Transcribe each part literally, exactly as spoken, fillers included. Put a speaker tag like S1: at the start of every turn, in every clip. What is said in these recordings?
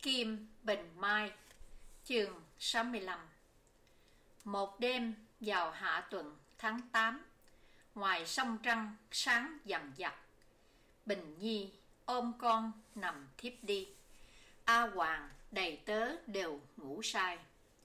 S1: Kim Bình Mai. Chương sáu mươi lăm. Một đêm vào hạ tuần tháng tám, ngoài sông Trăng sáng dằn dặt, Bình Nhi ôm con nằm thiếp đi. A Hoàng đầy tớ đều ngủ say.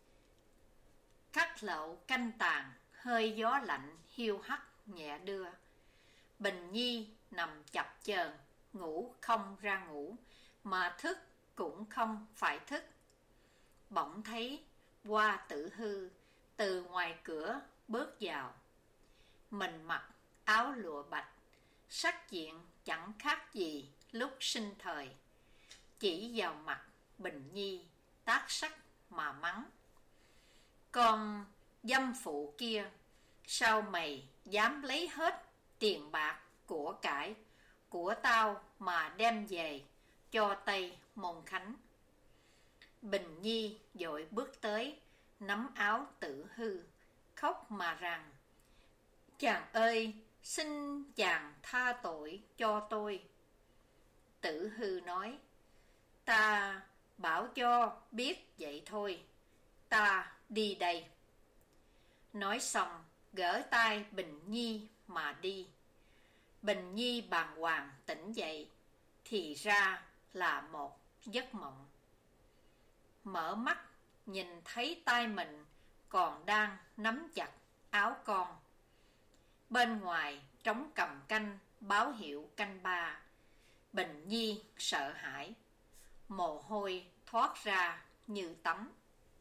S1: Khắc lậu canh tàn, hơi gió lạnh hiu hắt nhẹ đưa. Bình Nhi nằm chập chờn, ngủ không ra ngủ, mà thức cũng không phải thức. Bỗng thấy Hoa Tử Hư từ ngoài cửa bước vào. Mình mặc áo lụa bạch, sắc diện chẳng khác gì lúc sinh thời. Chỉ vào mặt Bình Nhi tát sắc mà mắng: "Con dâm phụ kia, sao mày dám lấy hết tiền bạc của cải của tao mà đem về cho Tây Môn Khánh?" Bình Nhi vội bước tới, nắm áo Tử Hư, khóc mà rằng: "Chàng ơi, xin chàng tha tội cho tôi." Tử Hư nói: "Ta bảo cho biết vậy thôi, ta đi đây." Nói xong gỡ tay Bình Nhi mà đi. Bình Nhi bàng hoàng tỉnh dậy, thì ra là một giấc mộng. Mở mắt nhìn thấy tay mình còn đang nắm chặt áo con. Bên ngoài trống cầm canh báo hiệu canh ba. Bình Nhi sợ hãi, mồ hôi thoát ra như tắm.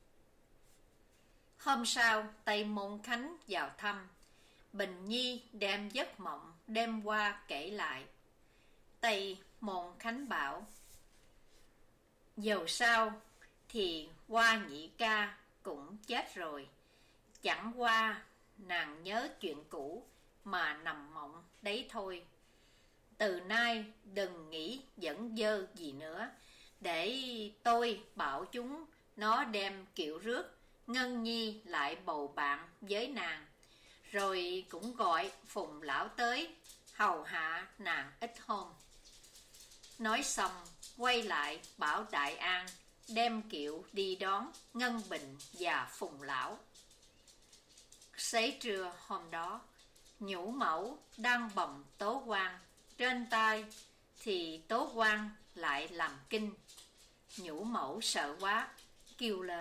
S1: Hôm sau Tây Môn Khánh vào thăm. Bình Nhi đem giấc mộng đêm qua kể lại. Tây Môn Khánh bảo: "Dầu sao thì Hoa nhị ca cũng chết rồi, chẳng qua nàng nhớ chuyện cũ mà nằm mộng đấy thôi. Từ nay đừng nghĩ dẫn dơ gì nữa, để tôi bảo chúng nó đem kiệu rước Ngân Nhi lại bầu bạn với nàng, rồi cũng gọi Phùng lão tới hầu hạ nàng ít hôm." Nói xong quay lại bảo Đại An đem kiệu đi đón Ngân Bình và Phùng lão. Xế trưa hôm đó, Nhũ Mẫu đang bồng Tố Quan trên tay, thì Tố Quan lại làm kinh. Nhũ Mẫu sợ quá, kêu lên: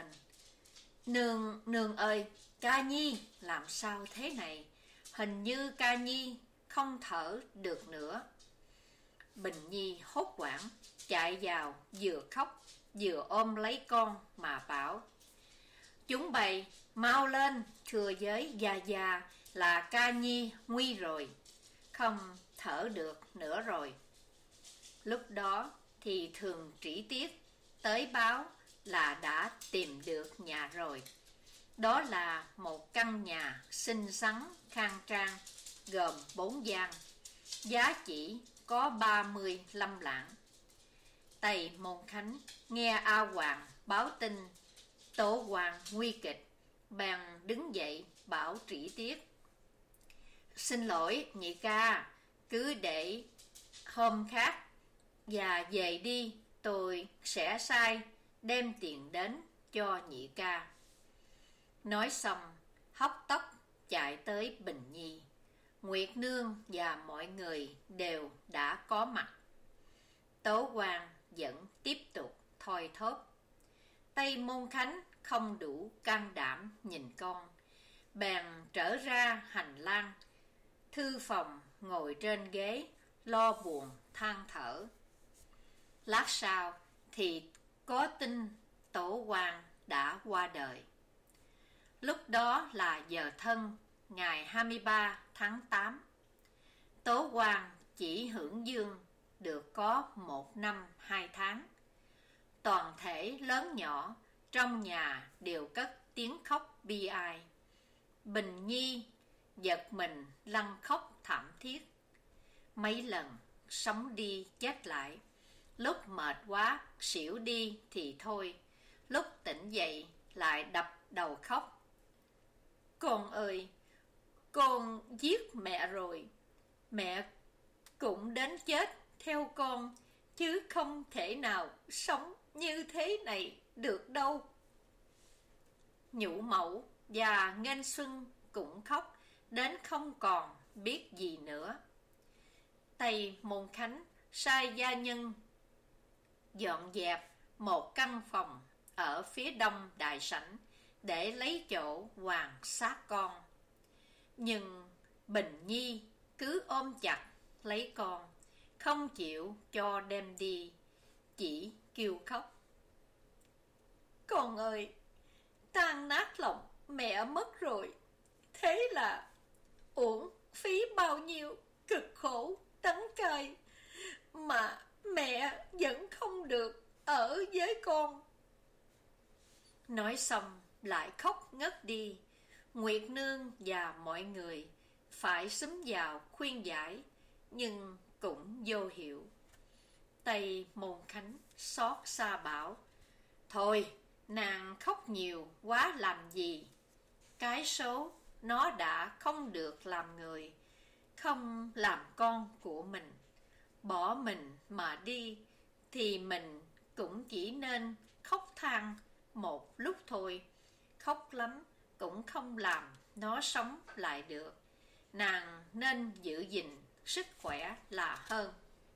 S1: "Nương, nương ơi, Ca Nhi làm sao thế này? Hình như Ca Nhi không thở được nữa." Bình Nhi hốt hoảng chạy vào, vừa khóc vừa ôm lấy con mà bảo: "Chúng bày mau lên thưa với gia gia là Ca Nhi nguy rồi, không thở được nữa rồi." Lúc đó thì Thường Trĩ Tiết tới báo là đã tìm được nhà rồi. Đó là một căn nhà xinh xắn khang trang, gồm bốn gian, giá chỉ có ba mươi lăm lạng. Tây Môn Khánh nghe A Hoàng báo tin Tố Quan nguy kịch, bèn đứng dậy bảo Trĩ Tiết: "Xin lỗi nhị ca, cứ để hôm khác và về đi, tôi sẽ sai đem tiền đến cho nhị ca." Nói xong hóc tóc chạy tới Bình Nhi. Nguyệt Nương và mọi người đều đã có mặt. Tố Quan vẫn tiếp tục thoi thóp. Tây Môn Khánh không đủ can đảm nhìn con, bèn trở ra hành lang thư phòng, ngồi trên ghế lo buồn than thở. Lát sau thì có tin Tổ Quan đã qua đời. Lúc đó là giờ thân ngày hai mươi ba tháng tám. Tố Quan chỉ hưởng dương được có một năm hai tháng. Toàn thể lớn nhỏ trong nhà đều cất tiếng khóc bi ai. Bình Nhi giật mình lăn khóc thảm thiết. Mấy lần sống đi chết lại, lúc mệt quá xỉu đi thì thôi, lúc tỉnh dậy lại đập đầu khóc: "Con ơi, con giết mẹ rồi, mẹ cũng đến chết theo con, chứ không thể nào sống như thế này được đâu. Nhũ Mẫu và Nghênh Xuân cũng khóc đến không còn biết gì nữa. Tây Môn Khánh sai gia nhân dọn dẹp một căn phòng ở phía đông đại sảnh để lấy chỗ hoàng sát con. Nhưng Bình Nhi cứ ôm chặt lấy con, không chịu cho đem đi, chỉ kêu khóc. Con ơi, tan nát lòng mẹ mất rồi, thế là uổng phí bao nhiêu cực khổ đắng cay mà mẹ vẫn không được ở với con. Nói xong lại khóc ngất đi. Nguyệt Nương và mọi người phải xúm vào khuyên giải, nhưng cũng vô hiệu. Tây Môn Khánh xót xa bảo: thôi, nàng khóc nhiều quá làm gì? Cái số nó đã không được làm người, không làm con của mình, bỏ mình mà đi, thì mình cũng chỉ nên khóc than một lúc thôi. Khóc lắm cũng không làm nó sống lại được. Nàng nên giữ gìn sức khỏe là hơn.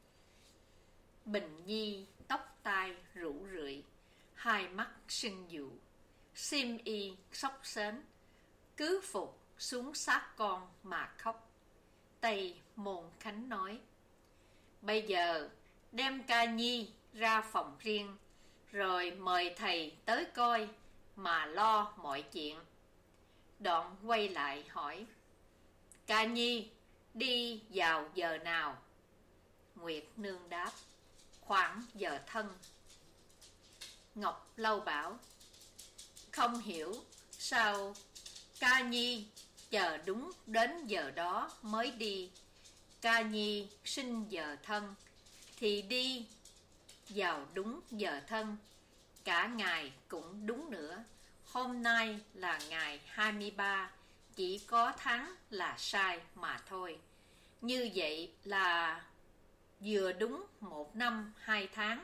S1: Bình Nhi tóc tai rủ rượi, hai mắt sưng dụ, xiêm y xốc xếch, cứ phục xuống sát con mà khóc. Tây Môn Khánh nói: bây giờ đem Ca Nhi ra phòng riêng, rồi mời thầy tới coi mà lo mọi chuyện. Đoạn quay lại hỏi: Ca Nhi đi vào giờ nào? Nguyệt Nương đáp: khoảng giờ thân. Ngọc Lâu bảo: không hiểu sao Ca Nhi chờ đúng đến giờ đó mới đi. Ca Nhi sinh giờ thân thì đi vào đúng giờ thân. Cả ngày cũng đúng nữa. Hôm nay là ngày hai mươi ba, chỉ có tháng là sai mà thôi. Như vậy là vừa đúng một năm hai tháng.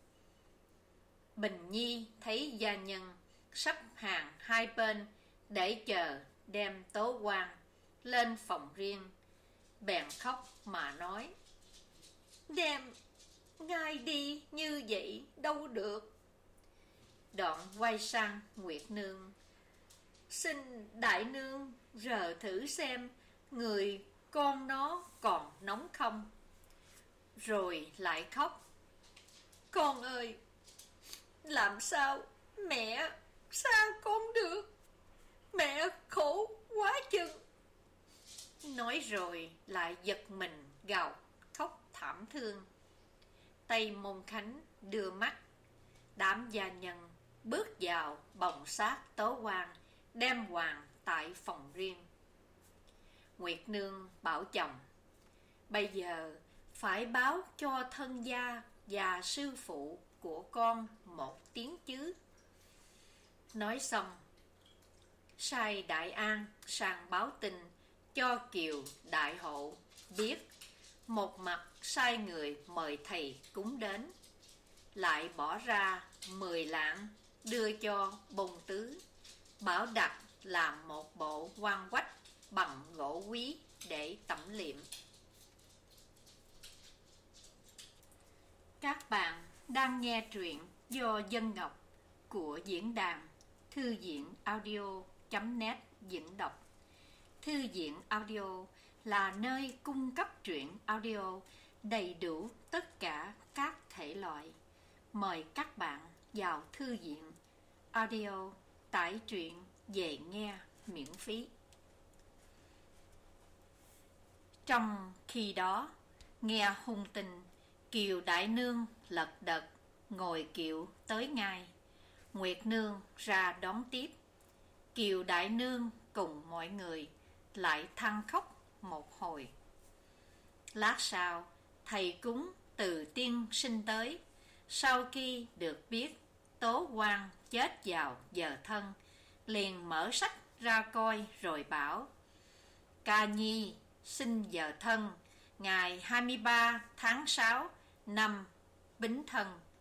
S1: Bình Nhi thấy gia nhân sắp hàng hai bên để chờ đem tố quan lên phòng riêng, bèn khóc mà nói: đem ngay đi như vậy đâu được. Đoạn quay sang Nguyệt Nương: xin đại nương rờ thử xem người con nó còn nóng không. Rồi lại khóc: con ơi, làm sao mẹ xa con được, mẹ khổ quá chừng. Nói rồi lại giật mình gào khóc thảm thương. Tây Môn Khánh đưa mắt. Đám gia nhân bước vào bồng xác tố quan, đem hoàng tại phòng riêng. Nguyệt Nương bảo chồng: bây giờ phải báo cho thân gia và sư phụ của con một tiếng chứ. Nói xong sai Đại An sang báo tin cho Kiều Đại Hộ biết, một mặt sai người mời thầy cúng đến, lại bỏ ra mười lạng đưa cho Bồn Tứ, bảo đặt làm một bộ quan quách bằng gỗ quý để tẩm liệm. Các bạn đang nghe truyện do Dân Ngọc của diễn đàn thư viện audio chấm net diễn đọc. Thư viện audio là nơi cung cấp truyện audio đầy đủ tất cả các thể loại. Mời các bạn vào thư viện audio tải truyện về nghe miễn phí. Trong khi đó, nghe hung tin, Kiều Đại Nương lật đật ngồi kiệu tới ngay. Nguyệt Nương ra đón tiếp. Kiều Đại Nương cùng mọi người lại than khóc một hồi. Lát sau, thầy cúng từ tiên sinh tới. Sau khi được biết tố quan chết vào giờ thân, liền mở sách ra coi rồi bảo: Ca Nhi sinh giờ thân ngày hai mươi ba tháng sáu năm Bính Thân.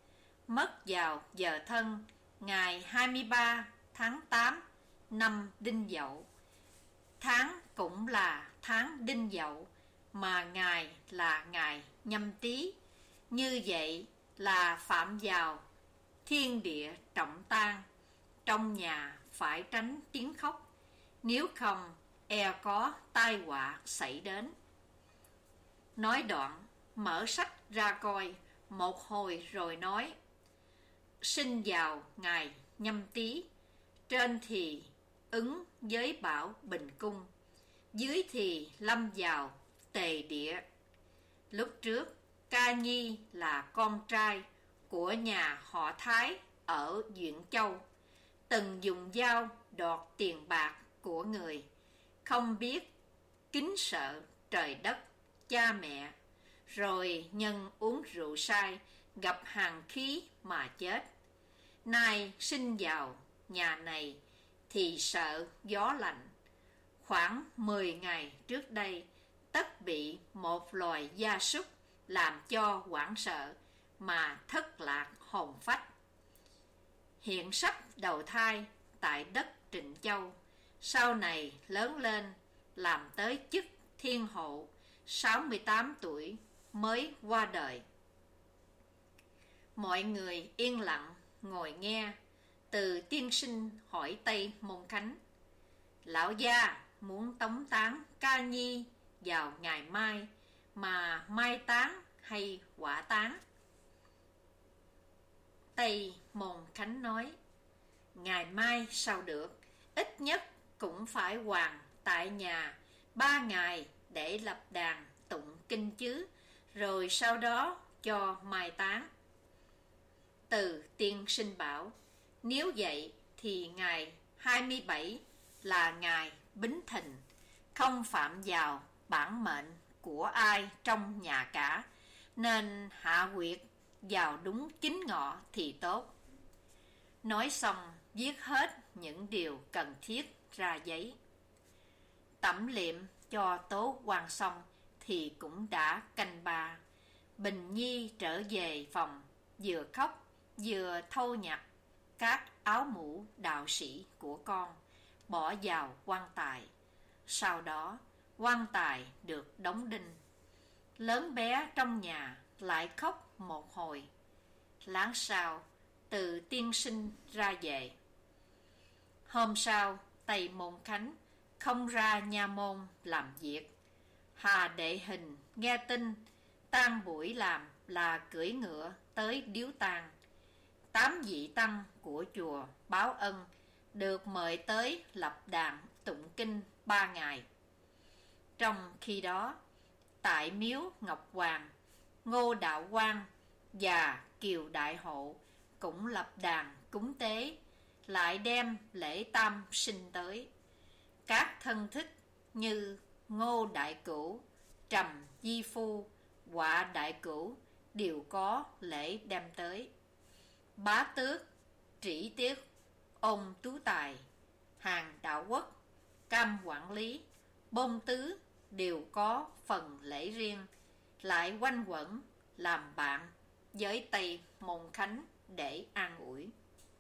S1: mất vào giờ thân ngày hai mươi ba tháng tám năm Đinh Dậu. Tháng cũng là tháng Đinh Dậu, mà ngày là ngày Nhâm Tý. Như vậy là phạm vào thiên địa trọng tang, trong nhà phải tránh tiếng khóc, nếu không e có tai họa xảy đến. Nói đoạn, mở sách ra coi một hồi rồi nói: sinh vào ngày Nhâm Tý, trên thì ứng với Bảo Bình Cung, dưới thì lâm vào Tề Địa. Lúc trước, Ca Nhi là con trai của nhà họ Thái ở Duyện Châu, từng dùng dao đoạt tiền bạc của người, không biết kính sợ trời đất, cha mẹ, rồi nhân uống rượu say, gặp hàn khí mà chết. Nay sinh vào nhà này thì sợ gió lạnh. Khoảng mười ngày trước đây, tất bị một loài gia súc làm cho hoảng sợ mà thất lạc hồn phách. Hiện sắp đầu thai tại đất Trịnh Châu, sau này lớn lên làm tới chức thiên hộ, sáu mươi tám tuổi mới qua đời. Mọi người yên lặng ngồi nghe. Từ tiên sinh hỏi Tây Môn Khánh: lão gia muốn tống táng Ca Nhi vào ngày mai, mà mai táng hay hỏa táng? Tây Môn Khánh nói: ngày mai sao được, ít nhất cũng phải hoàn tại nhà ba ngày để lập đàn tụng kinh chứ, rồi sau đó cho mai táng. Từ tiên sinh bảo: nếu vậy thì ngày hai mươi bảy là ngày Bính Thìn, không phạm vào bản mệnh của ai trong nhà cả, nên hạ huyệt vào đúng chính ngọ thì tốt. Nói xong viết hết những điều cần thiết ra giấy. Tẩm liệm cho tố quan xong thì cũng đã canh ba. Bình Nhi trở về phòng, vừa khóc vừa thâu nhặt các áo mũ đạo sĩ của con, bỏ vào quan tài. Sau đó quan tài được đóng đinh. Lớn bé trong nhà lại khóc một hồi. Láng sau, Từ tiên sinh ra về. Hôm sau, Tây Môn Khánh không ra nha môn làm việc. Hà Đệ Hình nghe tin tang buổi làm là cưỡi ngựa tới điếu tang. Tám vị tăng của chùa báo ân được mời tới lập đàn tụng kinh ba ngày. Trong khi đó, tại miếu Ngọc Hoàng, Ngô Đạo Quang và Kiều Đại Hộ cũng lập đàn cúng tế, lại đem lễ tam sinh tới. Các thân thích như Ngô Đại Cửu, Trầm Di Phu, Họa Đại Cửu đều có lễ đem tới. Bá Tước, Trĩ Tiết, Ôn Tú Tài, Hàng Đạo Quốc, Cam Quản Lý, Bôn Tứ đều có phần lễ riêng, lại quanh quẩn làm bạn với Tây Môn Khánh để an ủi.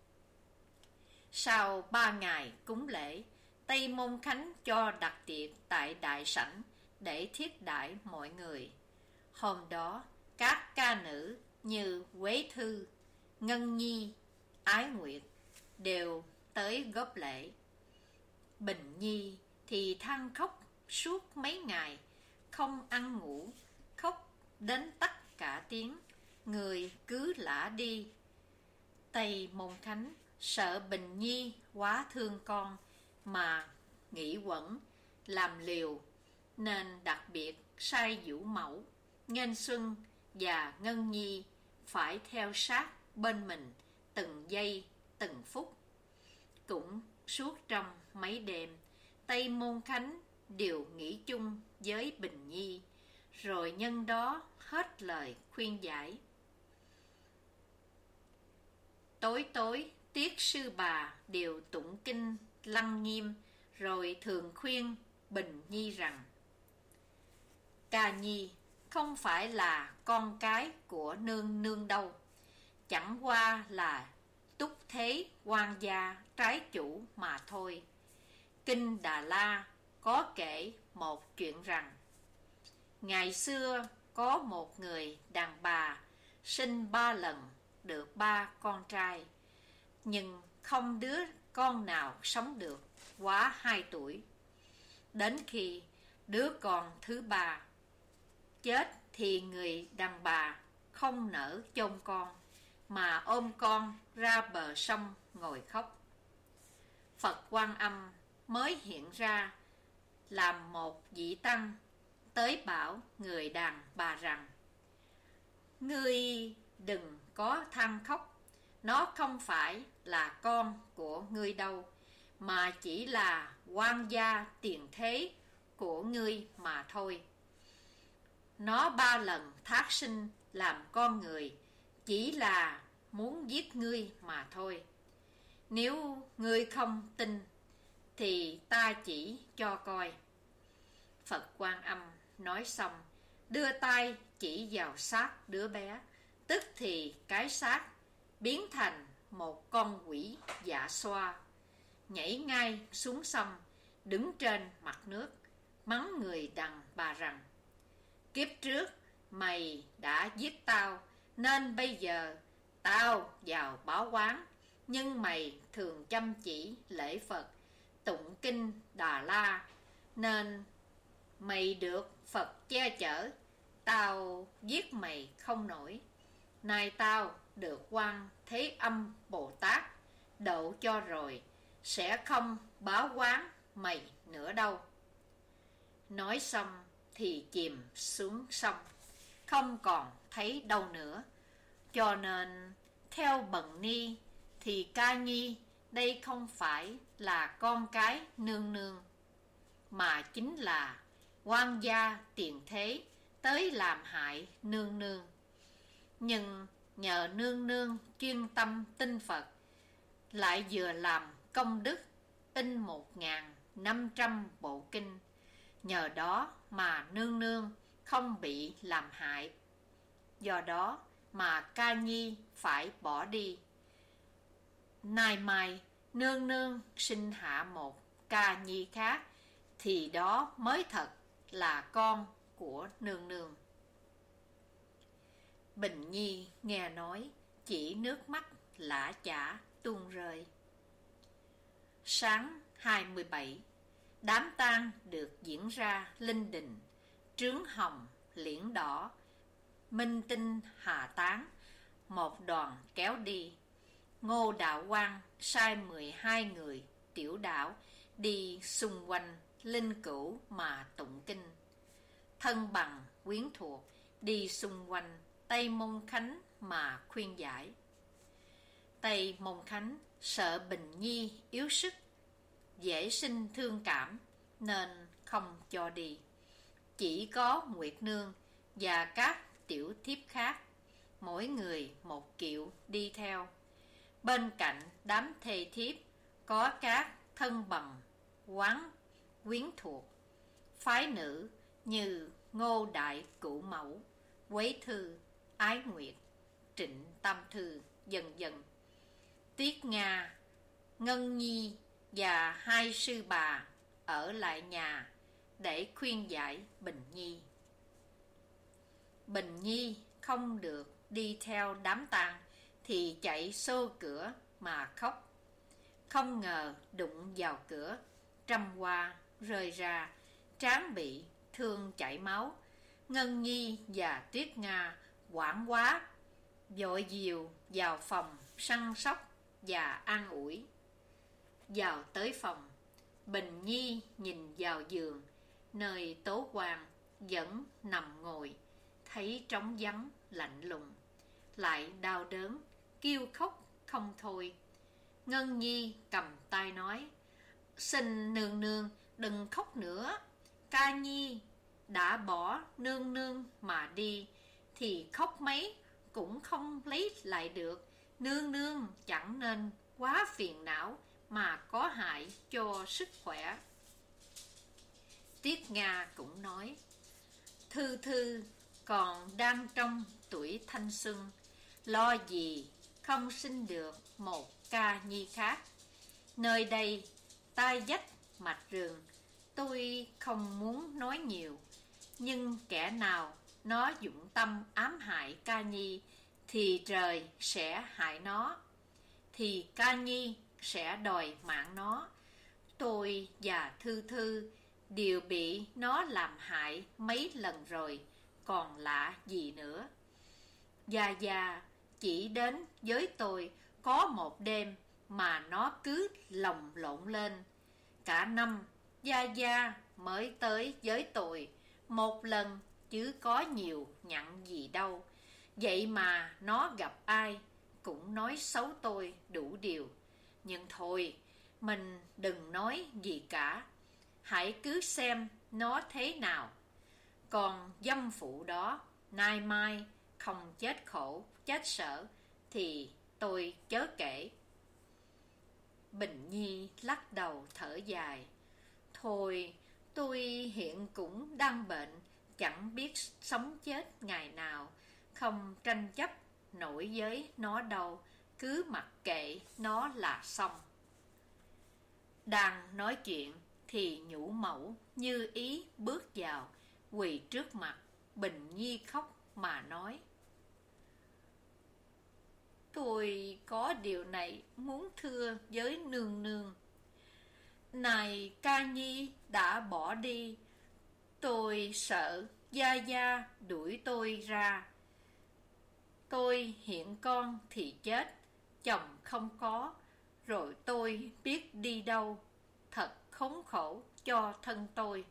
S1: Sau ba ngày cúng lễ, Tây Môn Khánh cho đặt tiệc tại đại sảnh để thiết đãi mọi người. Hôm đó, các ca nữ như Quế Thư, Ngân Nhi, Ái Nguyệt đều tới góp lễ. Bình Nhi thì than khóc suốt mấy ngày, không ăn ngủ, khóc đến tắt cả tiếng, người cứ lả đi. Tây Môn Khánh sợ Bình Nhi quá thương con mà nghĩ quẩn làm liều, nên đặc biệt sai Vũ Mẫu, Nghênh Xuân và Ngân Nhi phải theo sát bên mình từng giây từng phút. Cũng suốt trong mấy đêm, Tây Môn Khánh đều nghĩ chung với Bình Nhi, rồi nhân đó hết lời khuyên giải. Tối tối, Tiết sư bà đều tụng kinh lăng nghiêm, rồi thường khuyên Bình Nhi rằng: Ca Nhi không phải là con cái của nương nương đâu, chẳng qua là túc thế quan gia trái chủ mà thôi. Kinh Đà La có kể một chuyện rằng, ngày xưa có một người đàn bà sinh ba lần được ba con trai, nhưng không đứa con nào sống được quá hai tuổi. Đến khi đứa con thứ ba chết thì người đàn bà không nỡ chôn con, mà ôm con ra bờ sông ngồi khóc. Phật Quan Âm mới hiện ra làm một vị tăng, tới bảo người đàn bà rằng, ngươi đừng có than khóc, nó không phải là con của ngươi đâu, mà chỉ là quan gia tiền thế của ngươi mà thôi. Nó ba lần thác sinh làm con người, chỉ là muốn giết ngươi mà thôi. Nếu ngươi không tin thì ta chỉ cho coi. Phật Quan Âm nói xong, đưa tay chỉ vào xác đứa bé, tức thì cái xác biến thành một con quỷ dạ xoa, nhảy ngay xuống sông, đứng trên mặt nước, mắng người đàn bà rằng, kiếp trước mày đã giết tao, nên bây giờ tao vào báo oán. Nhưng mày thường chăm chỉ lễ Phật, tụng kinh Đà La, nên mày được Phật che chở. Tao giết mày không nổi. Nay tao được Quan Thế Âm Bồ Tát độ cho rồi, sẽ không báo oán mày nữa đâu. Nói xong thì chìm xuống sông, không còn thấy đâu nữa. Cho nên theo Bần Ni thì Ca Nhi đây không phải là con cái nương nương, mà chính là quan gia tiền thế tới làm hại nương nương. Nhưng nhờ nương nương chuyên tâm tin Phật, lại vừa làm công đức in một ngàn năm trăm bộ kinh, nhờ đó mà nương nương không bị làm hại. Do đó mà Ca Nhi phải bỏ đi. Nay mai nương nương sinh hạ một Ca Nhi khác, thì đó mới thật là con của nương nương. Bình Nhi nghe nói, chỉ nước mắt lã chả tuôn rơi. Sáng hai mươi bảy, đám tang được diễn ra linh đình, trướng hồng, liễn đỏ, minh tinh hà tán, một đoàn kéo đi. Ngô Đạo Quang sai mười hai người tiểu đạo đi xung quanh linh cữu mà tụng kinh. Thân bằng quyến thuộc đi xung quanh Tây Môn Khánh mà khuyên giải. Tây Môn Khánh sợ Bình Nhi yếu sức, dễ sinh thương cảm, nên không cho đi. Chỉ có Nguyệt Nương và các tiểu thiếp khác, mỗi người một kiệu đi theo. Bên cạnh đám thê thiếp có các thân bằng quán quyến thuộc, phái nữ như Ngô Đại Cửu Mẫu, Quế Thư, Ái Nguyệt, Trịnh Tam Thư, dần dần. Tiết Nga, Ngân Nhi và hai sư bà ở lại nhà để khuyên giải Bình Nhi. Bình Nhi không được đi theo đám tang thì chạy xô cửa mà khóc. Không ngờ đụng vào cửa, trăm hoa rơi ra, trán bị thương chảy máu. Ngân Nhi và Tuyết Nga hoảng quá, vội dìu vào phòng săn sóc và an ủi. Vào tới phòng, Bình Nhi nhìn vào giường, nơi Tố Hoàng vẫn nằm ngồi, thấy trống vắng lạnh lùng, lại đau đớn, kêu khóc không thôi. Ngân Nhi cầm tay nói, xin nương nương đừng khóc nữa. Ca Nhi đã bỏ nương nương mà đi, thì khóc mấy cũng không lấy lại được. Nương nương chẳng nên quá phiền não mà có hại cho sức khỏe. Tiết Nga cũng nói, Thư Thư còn đang trong tuổi thanh xuân, lo gì không sinh được một ca nhi khác. Nơi đây tai dách mạch rường, tôi không muốn nói nhiều, nhưng kẻ nào nó dụng tâm ám hại ca nhi thì trời sẽ hại nó, thì ca nhi sẽ đòi mạng nó. Tôi và Thư Thư đều bị nó làm hại mấy lần rồi, còn lạ gì nữa. Gia Gia chỉ đến với tôi có một đêm mà nó cứ lồng lộn lên. Cả năm Gia Gia mới tới với tôi một lần, chứ có nhiều nhặn gì đâu. Vậy mà nó gặp ai cũng nói xấu tôi đủ điều. Nhưng thôi, mình đừng nói gì cả, hãy cứ xem nó thế nào. Còn dâm phụ đó, nay mai không chết khổ, chết sở thì tôi chớ kể. Bình Nhi lắc đầu thở dài. Thôi, tôi hiện cũng đang bệnh, chẳng biết sống chết ngày nào, không tranh chấp nổi với nó đâu, cứ mặc kệ nó là xong. Đang nói chuyện thì Nhũ Mẫu như ý bước vào, quỳ trước mặt Bình Nhi khóc mà nói: Tôi có điều này muốn thưa với nương nương. Này ca nhi đã bỏ đi, tôi sợ Gia Gia đuổi tôi ra. Tôi hiện con thì chết, chồng không có, rồi tôi biết đi đâu, thật khốn khổ cho thân tôi.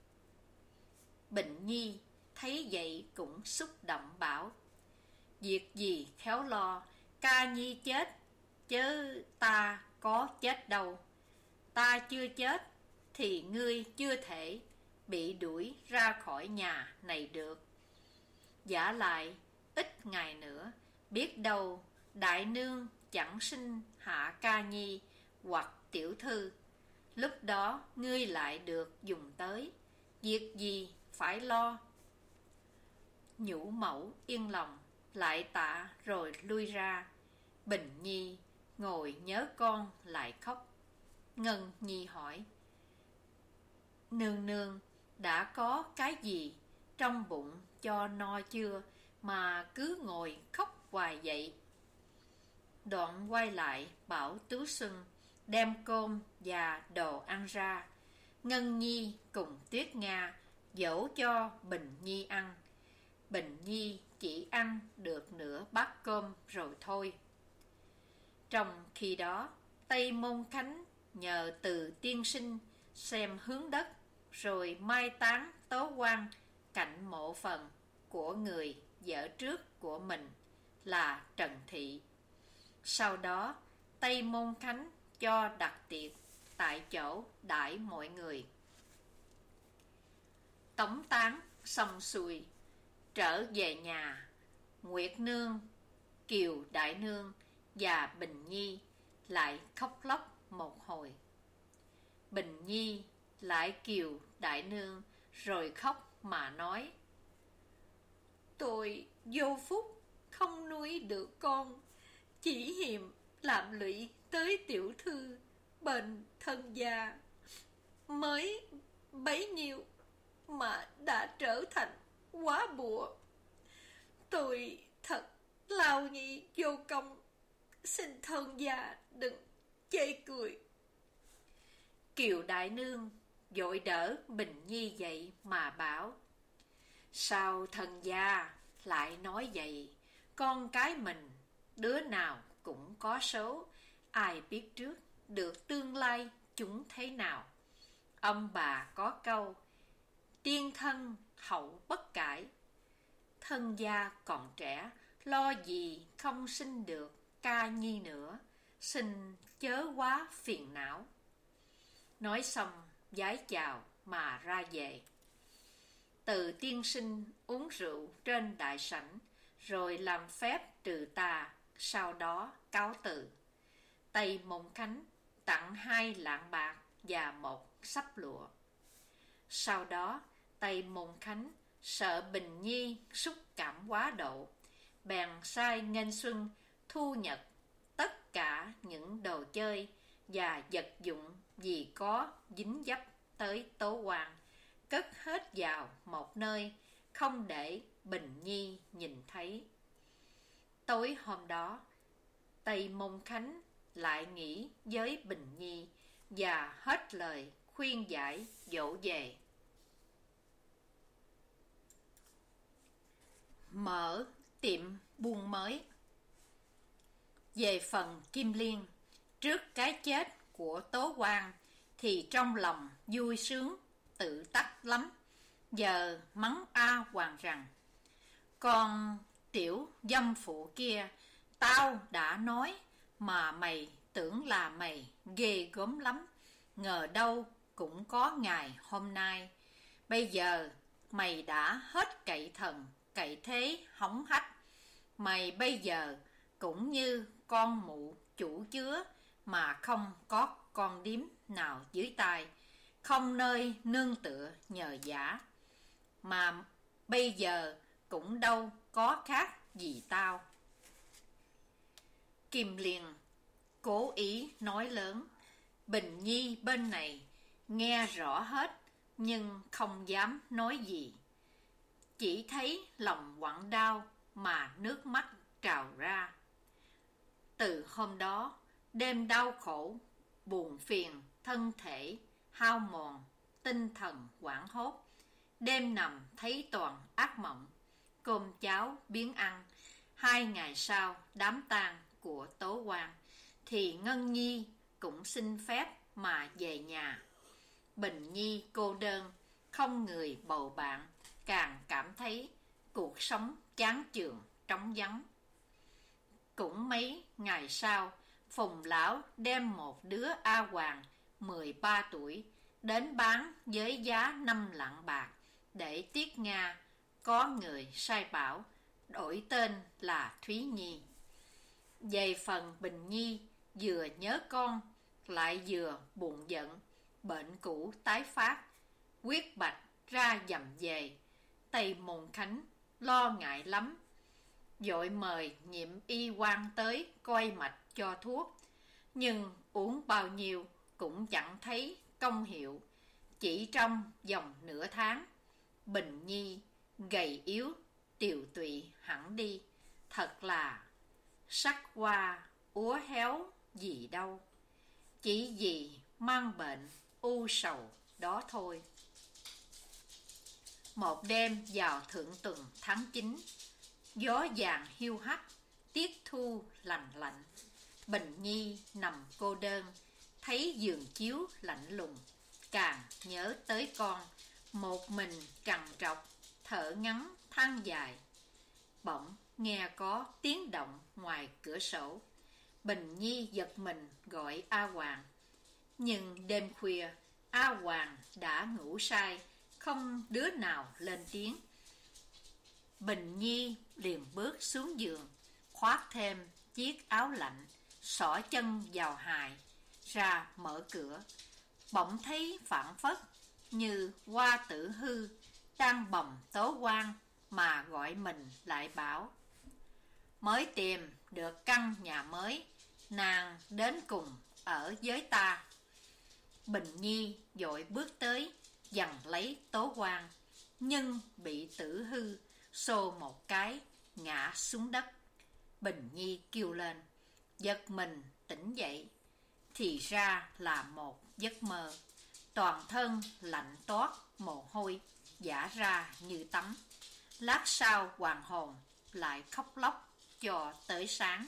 S1: Bình Nhi thấy vậy cũng xúc động bảo: Việc gì khéo lo, ca nhi chết, chứ ta có chết đâu. Ta chưa chết thì ngươi chưa thể bị đuổi ra khỏi nhà này được. Vả lại ít ngày nữa, biết đâu đại nương chẳng sinh hạ ca nhi hoặc tiểu thư, lúc đó ngươi lại được dùng tới, việc gì phải lo. Nhũ Mẫu yên lòng lại tạ rồi lui ra. Bình Nhi ngồi nhớ con lại khóc. Ngân Nhi hỏi: Nương nương đã có cái gì trong bụng cho no chưa mà cứ ngồi khóc hoài vậy? Đoạn quay lại bảo Tứ Xuân đem cơm và đồ ăn ra. Ngân Nhi cùng Tuyết Nga dỗ cho Bình Nhi ăn. Bình Nhi chỉ ăn được nửa bát cơm rồi thôi. Trong khi đó, Tây Môn Khánh nhờ Từ tiên sinh xem hướng đất, rồi mai táng tố quan cạnh mộ phần của người vợ trước của mình là Trần Thị. Sau đó, Tây Môn Khánh cho đặt tiệc tại chỗ đãi mọi người. Tống táng xong xuôi, trở về nhà, Nguyệt Nương, Kiều Đại Nương và Bình Nhi lại khóc lóc một hồi. Bình Nhi lại Kiều Đại Nương rồi khóc mà nói: Tôi vô phúc, không nuôi được con, chỉ hiềm làm lụy tới tiểu thư bên thân gia. Mới bấy nhiêu mà đã trở thành quá bụa. Tôi thật lao nhị vô công, xin thân gia đừng chê cười. Kiều Đại Nương vội đỡ Bình Nhi dậy mà bảo: Sao thân gia lại nói vậy? Con cái mình đứa nào cũng có số, ai biết trước được tương lai chúng thế nào. Ông bà có câu tiên thân hậu bất cải. Thân gia còn trẻ, lo gì không sinh được ca nhi nữa, xin chớ quá phiền não. Nói xong vái chào mà ra về. Từ tiên sinh uống rượu trên đại sảnh, rồi làm phép trừ tà, sau đó cáo từ. Tây Môn Khánh tặng hai lạng bạc và một sắp lụa. Sau đó Tây Môn Khánh sợ Bình Nhi xúc cảm quá độ, bèn sai Nghênh Xuân thu nhật tất cả những đồ chơi và vật dụng gì có dính dấp tới Tố Hoàng, cất hết vào một nơi, không để Bình Nhi nhìn thấy. Tối hôm đó, Tây Môn Khánh lại nghĩ với Bình Nhi và hết lời khuyên giải dỗ về. Mở tiệm buôn mới. Về phần Kim Liên, trước cái chết của Tố Hoàng thì trong lòng vui sướng tự tắc lắm, giờ mắng A Hoàng rằng: "Con tiểu dâm phụ kia, tao đã nói mà mày tưởng là mày ghê gớm lắm, ngờ đâu cũng có ngày hôm nay. Bây giờ mày đã hết cậy thần cậy thế hống hách, mày bây giờ cũng như con mụ chủ chứa mà không có con điếm nào dưới tay, không nơi nương tựa nhờ vả, mà bây giờ cũng đâu có khác gì tao." Kim Liên cố ý nói lớn. Bình Nhi bên này nghe rõ hết nhưng không dám nói gì, chỉ thấy lòng quặn đau mà nước mắt trào ra. Từ hôm đó, đêm đau khổ, buồn phiền, thân thể hao mòn, tinh thần hoảng hốt, đêm nằm thấy toàn ác mộng, cơm cháo biến ăn. Hai ngày sau đám tang của Tố Hoàng thì Ngân Nhi cũng xin phép mà về nhà. Bình Nhi cô đơn, không người bầu bạn, càng cảm thấy cuộc sống chán chường trống vắng. Cũng mấy ngày sau, Phùng lão đem một đứa A Hoàng mười ba tuổi đến bán với giá năm lạng bạc để Tiết Nga có người sai bảo đổi tên là Thúy Nhi. Về phần Bình Nhi, vừa nhớ con lại vừa buồn giận, bệnh cũ tái phát, huyết bạch ra dầm về. Tây Môn Khánh lo ngại lắm, vội mời nhiệm y quan tới coi mạch cho thuốc, nhưng uống bao nhiêu cũng chẳng thấy công hiệu. Chỉ trong vòng nửa tháng, Bình Nhi gầy yếu tiều tụy hẳn đi, thật là sắc hoa úa héo gì đâu, chỉ vì mang bệnh u sầu đó thôi. Một đêm vào thượng tuần tháng chín, gió vàng hiu hắt, tiết thu lành lạnh. Bình Nhi nằm cô đơn, thấy giường chiếu lạnh lùng, càng nhớ tới con, một mình trằn trọc, thở ngắn than dài. Bỗng nghe có tiếng động ngoài cửa sổ. Bình Nhi giật mình gọi A Hoàng, nhưng đêm khuya A Hoàng đã ngủ say, không đứa nào lên tiếng. Bình Nhi liền bước xuống giường, khoác thêm chiếc áo lạnh, xỏ chân vào hài, ra mở cửa. Bỗng thấy phảng phất như Hoa Tử Hư đang bồng Tố Hoàng mà gọi mình lại bảo: "Mới tìm được căn nhà mới, nàng đến cùng ở với ta." Bình Nhi vội bước tới giằng lấy Tố Hoàng, nhưng bị Tử Hư xô một cái ngã xuống đất. Bình Nhi kêu lên, giật mình tỉnh dậy, thì ra là một giấc mơ. Toàn thân lạnh toát mồ hôi vã ra như tắm. Lát sau hoàn hồn, lại khóc lóc cho tới sáng.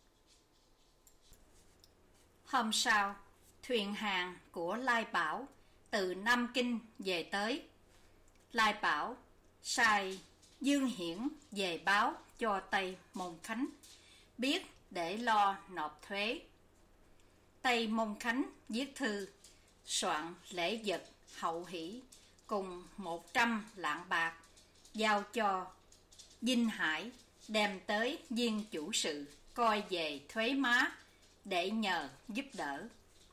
S1: Hôm sau, thuyền hàng của Lai Bảo từ Nam Kinh về tới. Lai Bảo sai Dương Hiển về báo cho Tây Môn Khánh biết để lo nộp thuế. Tây Môn Khánh viết thư soạn lễ vật hậu hỷ cùng một trăm lạng bạc giao cho Dinh Hải, đem tới viên chủ sự coi về thuế má để nhờ giúp đỡ.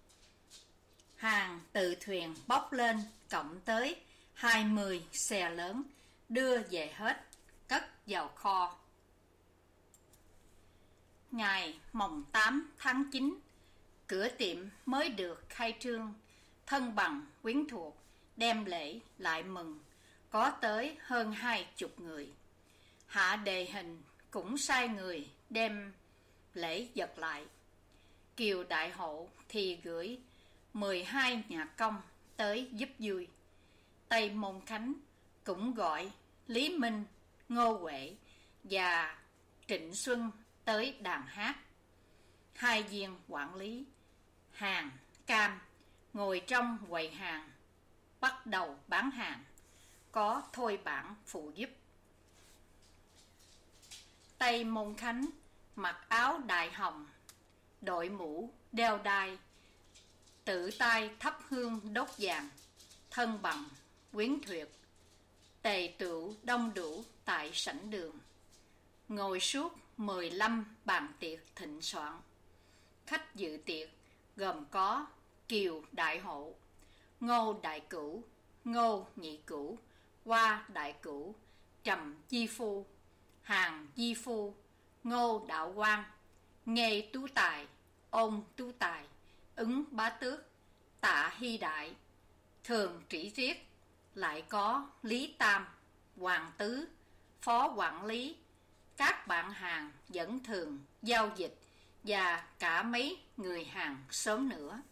S1: Hàng từ thuyền bốc lên cộng tới hai mươi xe lớn, đưa về hết, cất vào kho.
S2: Ngày mồng tám tháng chín, cửa tiệm mới được khai trương, thân bằng quyến thuộc đem lễ lại mừng, có tới hơn hai chục người. Hạ đề hình cũng sai người đem lễ vật lại. Kiều đại hộ thì gửi mười hai nhạc công tới giúp vui. Tây Môn Khánh cũng gọi Lý Minh, Ngô Huệ và Trịnh Xuân tới đàn hát. Hai viên quản lý hàng cam ngồi trong quầy hàng bắt đầu bán hàng, có Thôi Bản phụ giúp. Tây Môn Khánh mặc áo đại hồng, đội mũ đeo đai, tự tay thắp hương đốt vàng, thân bằng quyến tuyệt, tề tựu đông đủ tại sảnh đường, ngồi suốt mười lăm bàn tiệc thịnh soạn. Khách dự tiệc gồm có Kiều đại hộ, Ngô đại cửu, Ngô nhị cửu, Hoa đại cửu, Trầm di phu, Hàn di phu, Ngô đạo quan, Nghê tú tài, Ôn tú tài, Ứng bá tước, Tạ hy đại, Thường trĩ riết, lại có Lý Tam, Hoàng tứ, Phó quản lý, các bạn hàng vẫn thường giao dịch và cả mấy người hàng xóm nữa.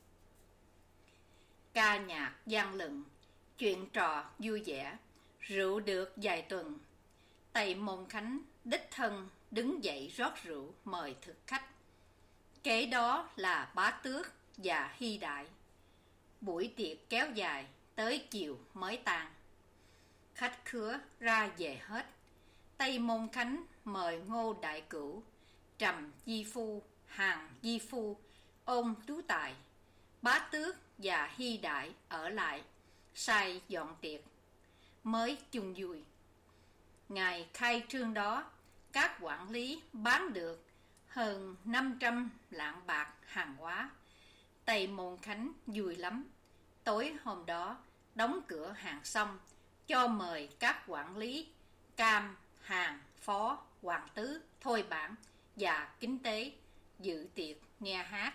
S2: Ca nhạc gian lận, chuyện trò vui vẻ, rượu được vài tuần. Tây Môn Khánh đích thân đứng dậy rót rượu mời thực khách. Kế đó là Bá Tước và Hy Đại. Buổi tiệc kéo dài tới chiều mới tàn. Khách khứa ra về hết. Tây Môn Khánh mời Ngô đại cửu, Trầm di phu, Hàn di phu, Ôn tú tài, Bá Tước và Hy Đại ở lại, sai dọn tiệc, mới chung vui. Ngày khai trương đó, các quản lý bán được hơn năm trăm lạng bạc hàng hóa. Tây Môn Khánh vui lắm. Tối hôm đó, đóng cửa hàng xong, cho mời các quản lý Cam, Hàn, Phó, Hoàng tứ, Thôi Bản và Kính tế dự tiệc nghe hát.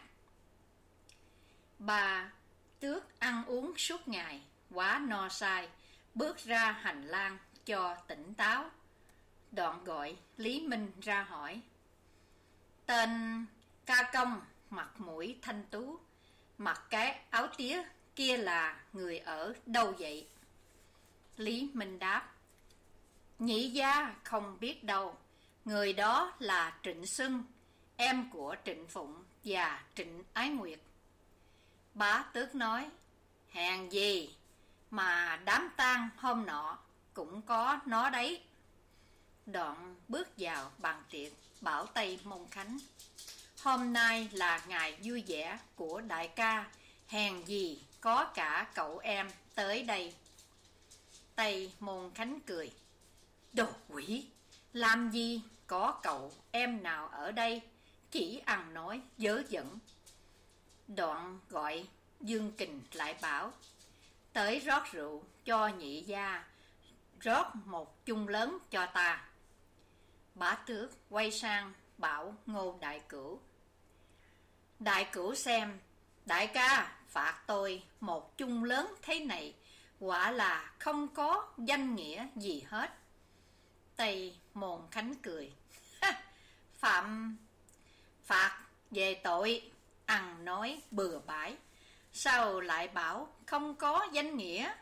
S2: Bà Tước ăn uống suốt ngày, quá no say, bước ra hành lang cho tỉnh táo. Đoạn gọi Lý Minh ra hỏi: Tên ca công mặt mũi thanh tú, mặc cái áo tía kia là người ở đâu vậy? Lý Minh đáp: Nhị gia không biết đâu, người đó là Trịnh Xuân, em của Trịnh Phụng và Trịnh Ái Nguyệt. Bá Tước nói: Hèn gì mà đám tang hôm nọ cũng có nó đấy. Đoạn bước vào bàn tiệc bảo Tây Môn Khánh: Hôm nay là ngày vui vẻ của đại ca, hèn gì có cả cậu em tới đây. Tây Môn Khánh cười: Đồ quỷ, làm gì có cậu em nào ở đây, chỉ ăn nói dớ dẫn. Đoạn gọi Dương Kình lại bảo: Tới rót rượu cho nhị gia, rót một chung lớn cho ta. Bá Tước quay sang bảo Ngô đại cửu: Đại cửu xem, đại ca phạt tôi một chung lớn thế này, quả là không có danh nghĩa gì hết. Tây Môn Khánh cười: Phạm phạt về tội ăn nói bừa bãi, sao lại bảo không có danh nghĩa?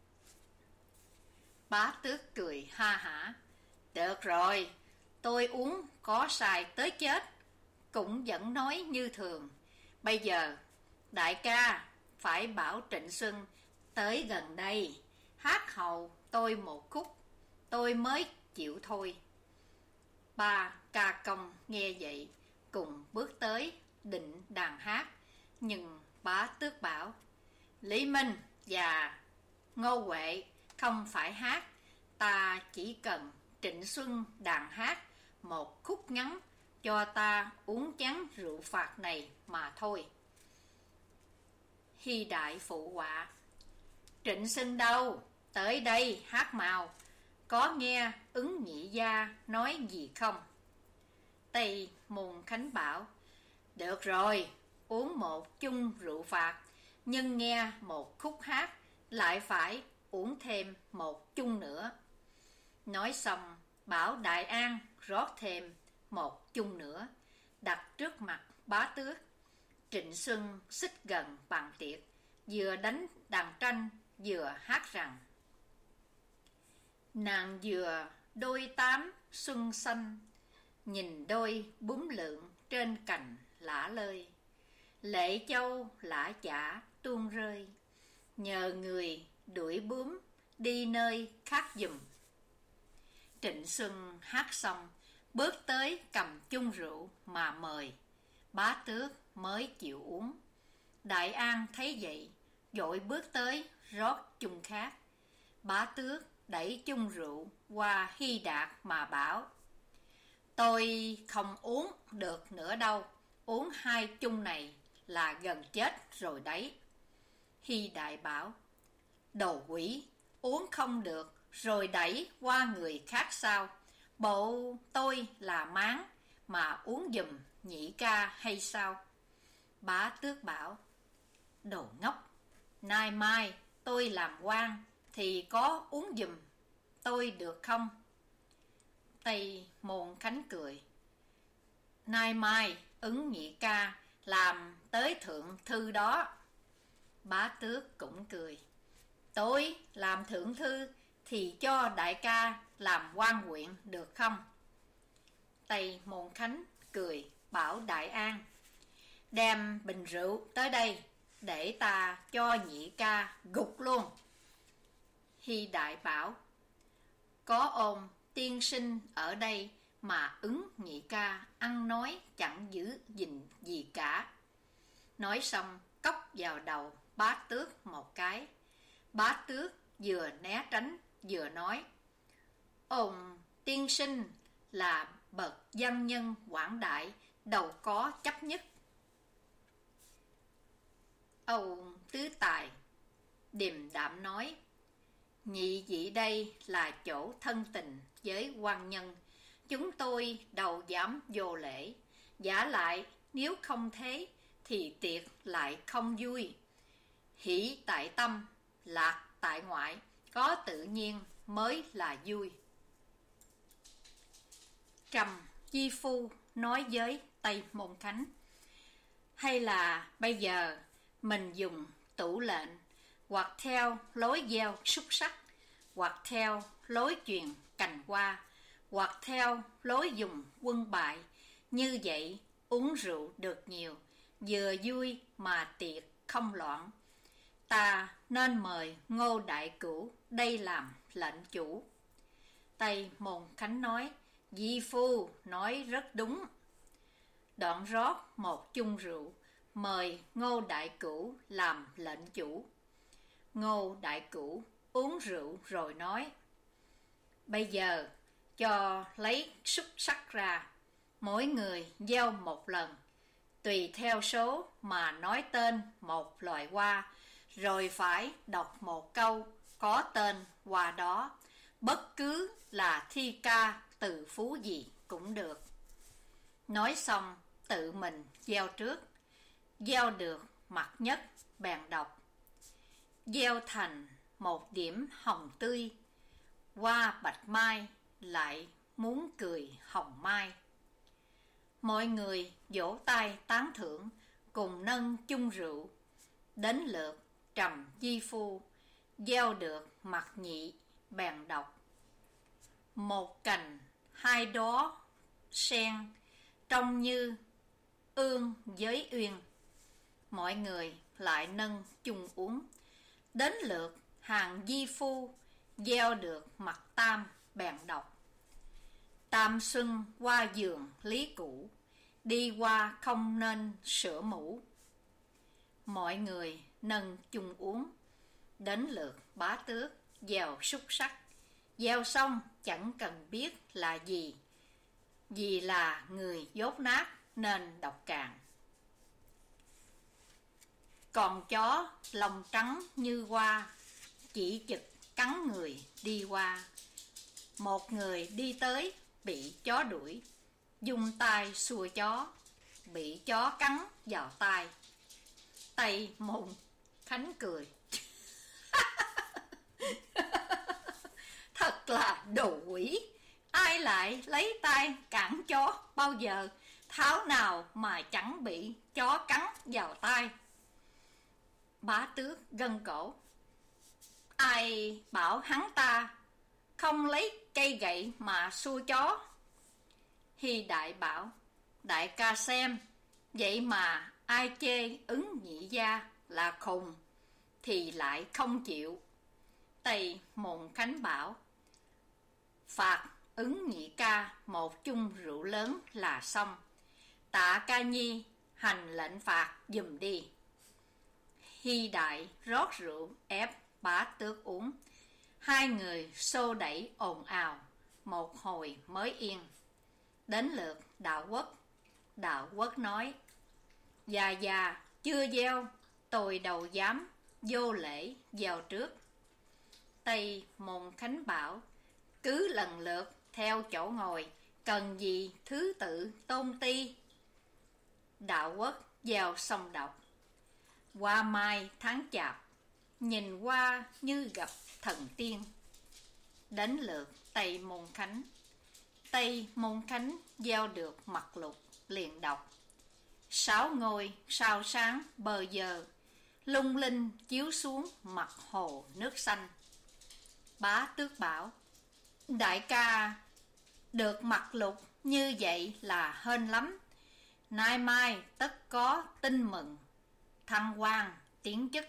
S2: Bá Tước cười ha hả: Được rồi, tôi uống có sai tới chết, cũng vẫn nói như thường. Bây giờ đại ca phải bảo Trịnh Xuân tới gần đây hát hầu tôi một khúc, tôi mới chịu thôi. Ba ca công nghe vậy cùng bước tới định đàn hát, nhưng Bá Tước bảo: Lý Minh và Ngô Huệ không phải hát, ta chỉ cần Trịnh Xuân đàn hát một khúc ngắn cho ta uống chén rượu phạt này mà thôi. Hy Đại phụ họa: Trịnh Xuân đâu, tới đây hát màu, có nghe Ứng nhị gia nói gì không? Tây
S1: Môn Khánh bảo: được rồi, uống một chung rượu phạt, nhưng nghe một khúc hát lại phải uống thêm một chung nữa. Nói xong, bảo Đại An rót thêm một chung nữa, đặt trước mặt Bá Tước. Trịnh Xuân xích gần bàn tiệc, vừa đánh đàn tranh vừa hát rằng: nàng vừa đôi tám xuân xanh, nhìn đôi bướm lượn trên cành lả lơi. Lệ châu lả chả tuôn rơi, nhờ người đuổi bướm đi nơi khác giùm. Trịnh Xuân hát xong, bước tới cầm chung rượu mà mời. Bá Tước mới chịu uống. Đại An thấy vậy, vội bước tới rót chung khác. Bá Tước đẩy chung rượu qua Hy Đạt mà bảo: tôi không uống được nữa đâu, uống hai chung này là gần chết rồi đấy. Hy Đại bảo: đồ quỷ, uống không được rồi đẩy qua người khác sao? Bộ tôi là máng mà uống giùm nhị ca hay sao? Bá Tước bảo: đồ ngốc, nay mai tôi làm quan thì có uống giùm tôi được không? Tây Môn Khánh cười: nay mai ứng nhị ca làm tới thượng thư đó. Bá Tước cũng cười: tôi làm thượng thư thì cho đại ca làm quan huyện được không? Tây Môn Khánh cười bảo Đại An: đem bình rượu tới đây, để ta cho nhị ca gục luôn. Hy Đại bảo: có ôn tiên sinh ở đây mà ứng nhị ca ăn nói chẳng giữ gìn gì cả. Nói xong cốc vào đầu Bá Tước một cái. Bá Tước vừa né tránh vừa nói: ôn tiên sinh là bậc văn nhân quảng đại, đâu có chấp nhất. Âu Tứ Tài điềm đạm nói: nhị vị đây là chỗ thân tình với quan nhân, chúng tôi đâu dám vô lễ. Giả lại nếu không thế thì tiệc lại không vui. Hỷ tại tâm, lạc tại ngoại, có tự nhiên mới là vui. Trầm Di Phu nói với Tây Môn Khánh: hay là bây giờ mình dùng tủ lệnh, hoặc theo lối gieo xúc sắc, hoặc theo lối truyền cành hoa, hoặc theo lối dùng quân bại. Như vậy uống rượu được nhiều, vừa vui mà tiệc không loạn. Ta nên mời Ngô Đại Cửu đây làm lệnh chủ. Tây Môn Khánh nói: Di Phu nói rất đúng. Đoạn rót một chung rượu, mời Ngô Đại Cửu làm lệnh chủ. Ngô Đại Cửu uống rượu rồi nói: bây giờ cho lấy xúc sắc ra, mỗi người gieo một lần, tùy theo số mà nói tên một loài hoa, rồi phải đọc một câu có tên hoa đó, bất cứ là thi ca từ phú gì cũng được. Nói xong tự mình gieo trước. Gieo được mặt nhất bèn đọc: gieo thành một điểm hồng tươi, hoa bạch mai lại muốn cười hồng mai. Mọi người vỗ tay tán thưởng, cùng nâng chung rượu. Đến lượt Trầm Di Phu gieo được mặt nhị bèn đọc: một cành hai đóa sen, trông như ương với uyên. Mọi người lại nâng chung uống. Đến lượt Hàng Di Phu gieo được mặt tam bèn đọc: tam xuân qua giường lý cũ, đi qua không nên sửa mũ. Mọi người nâng chung uống. Đến lượt Bá Tước gieo xúc sắc. Gieo xong chẳng cần biết là gì, vì là người dốt nát nên đọc cạn. Còn chó lông trắng như hoa, chỉ chực cắn người đi qua. Một người đi tới bị chó đuổi,
S2: dùng tay xua chó, bị chó cắn vào tay. Tây Môn Khánh cười. Thật là đồ quỷ, ai lại lấy tay cản chó bao giờ, thảo nào mà chẳng bị chó cắn vào tay. Bá Tước gân cổ. Ai bảo hắn ta không lấy cây gậy mà xua chó? Hy Đại bảo, đại ca xem, vậy mà ai chê ứng nhị gia là khùng thì lại không chịu. Tây Môn Khánh bảo, phạt ứng nhị ca một chung rượu lớn là xong. Tạ Ca Nhi hành lệnh phạt giùm đi. Hy Đại rót rượu ép Bá Tước uống. Hai người xô đẩy ồn ào, một hồi mới yên. Đến lượt Đạo Quốc. Đạo Quốc nói, già già chưa gieo, tôi đầu dám vô lễ gieo trước. Tây Môn Khánh bảo, cứ lần lượt theo chỗ ngồi, cần gì thứ tự tôn ti. Đạo Quốc gieo xong đọc, qua mai tháng chạp, nhìn qua như gặp thần tiên. Đến lượt Tây Môn Khánh. Tây Môn Khánh gieo được mặt lục liền đọc, sáu ngôi sao sáng bờ giờ, lung linh chiếu xuống mặt hồ nước xanh. Bá Tước bảo, đại ca được mặt lục như vậy là hên lắm. Nay mai tất có tin mừng, thăng quan tiến chức.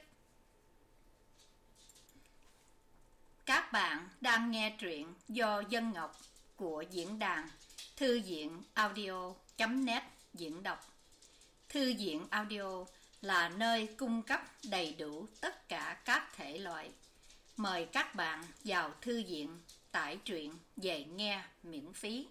S2: Các bạn đang nghe truyện do Dân Ngọc của diễn đàn Thư viện audio chấm net diễn đọc. Thư viện audio là nơi cung cấp đầy đủ tất cả các thể loại. Mời các bạn vào thư viện tải truyện về nghe miễn phí.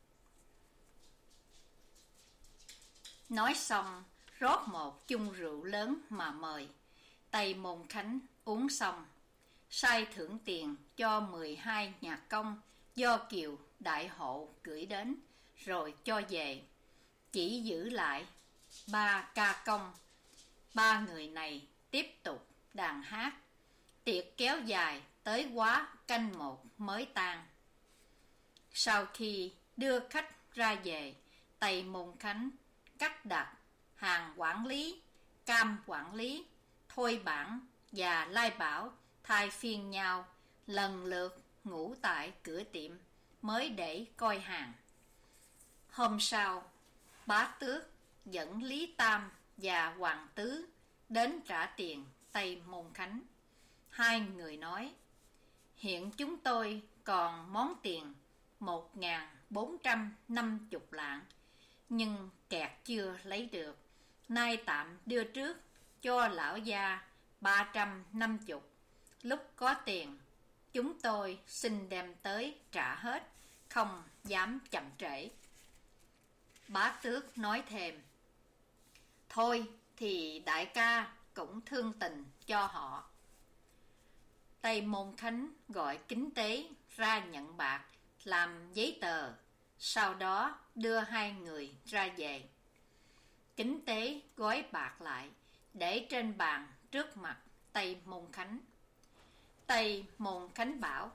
S2: Nói xong, rót một chung rượu lớn mà mời. Tây Môn Khánh uống xong, sai thưởng tiền cho mười hai nhạc công do Kiều Đại Hộ gửi đến, rồi cho về. Chỉ giữ lại ba ca công. Ba người này tiếp tục đàn hát. Tiệc kéo dài tới quá canh một mới tan. Sau khi đưa khách ra về, Tây Môn Khánh cắt đặt hàng quản lý, cam quản lý, thôi bản và lai bảo thay phiên nhau lần lượt ngủ tại cửa tiệm mới để coi hàng. Hôm sau, Bá Tước dẫn Lý Tam và Hoàng Tứ đến trả tiền Tây Môn Khánh. Hai người nói, hiện chúng tôi còn món tiền một nghìn bốn trăm năm mươi lạng, nhưng kẹt chưa lấy được. Nay tạm đưa trước cho lão gia ba trăm năm mươi. Lúc có tiền, chúng tôi xin đem tới trả hết, không dám chậm trễ. Bá Tước nói thêm, thôi thì đại ca cũng thương tình cho họ. Tây Môn Khánh gọi Kính Tế ra nhận bạc, làm giấy tờ, sau đó đưa hai người ra về. Kính Tế gói bạc lại, để trên bàn trước mặt Tây Môn Khánh. Tây Môn Khánh bảo,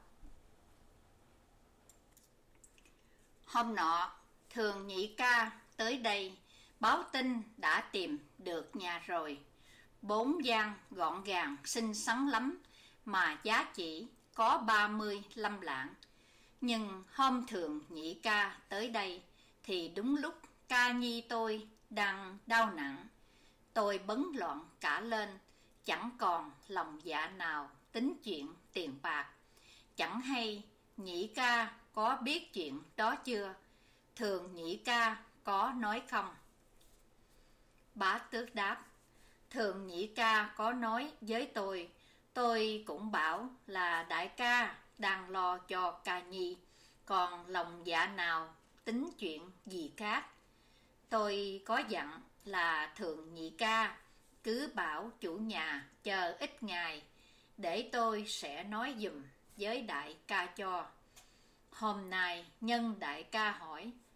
S2: hôm nọ Thường Nhị ca tới đây, báo tin đã tìm được nhà rồi. Bốn gian gọn gàng xinh xắn lắm, mà giá chỉ có ba mươi lăm lạng. Nhưng hôm Thường Nhị ca tới đây thì đúng lúc ca nhi tôi đang đau nặng. Tôi bấn loạn cả lên, chẳng còn lòng dạ nào tính chuyện tiền bạc. Chẳng hay Nhị ca có biết chuyện đó chưa? Thường Nhị ca có nói không? Bá Tước đáp, Thường Nhị ca có nói với tôi. Tôi cũng bảo là đại ca đang lo cho ca nhi, còn lòng dạ nào tính chuyện gì khác. Tôi có dặn là Thường Nhị ca cứ bảo chủ nhà chờ ít ngày, để tôi sẽ nói giùm với đại ca cho. Hôm nay nhân đại ca hỏi,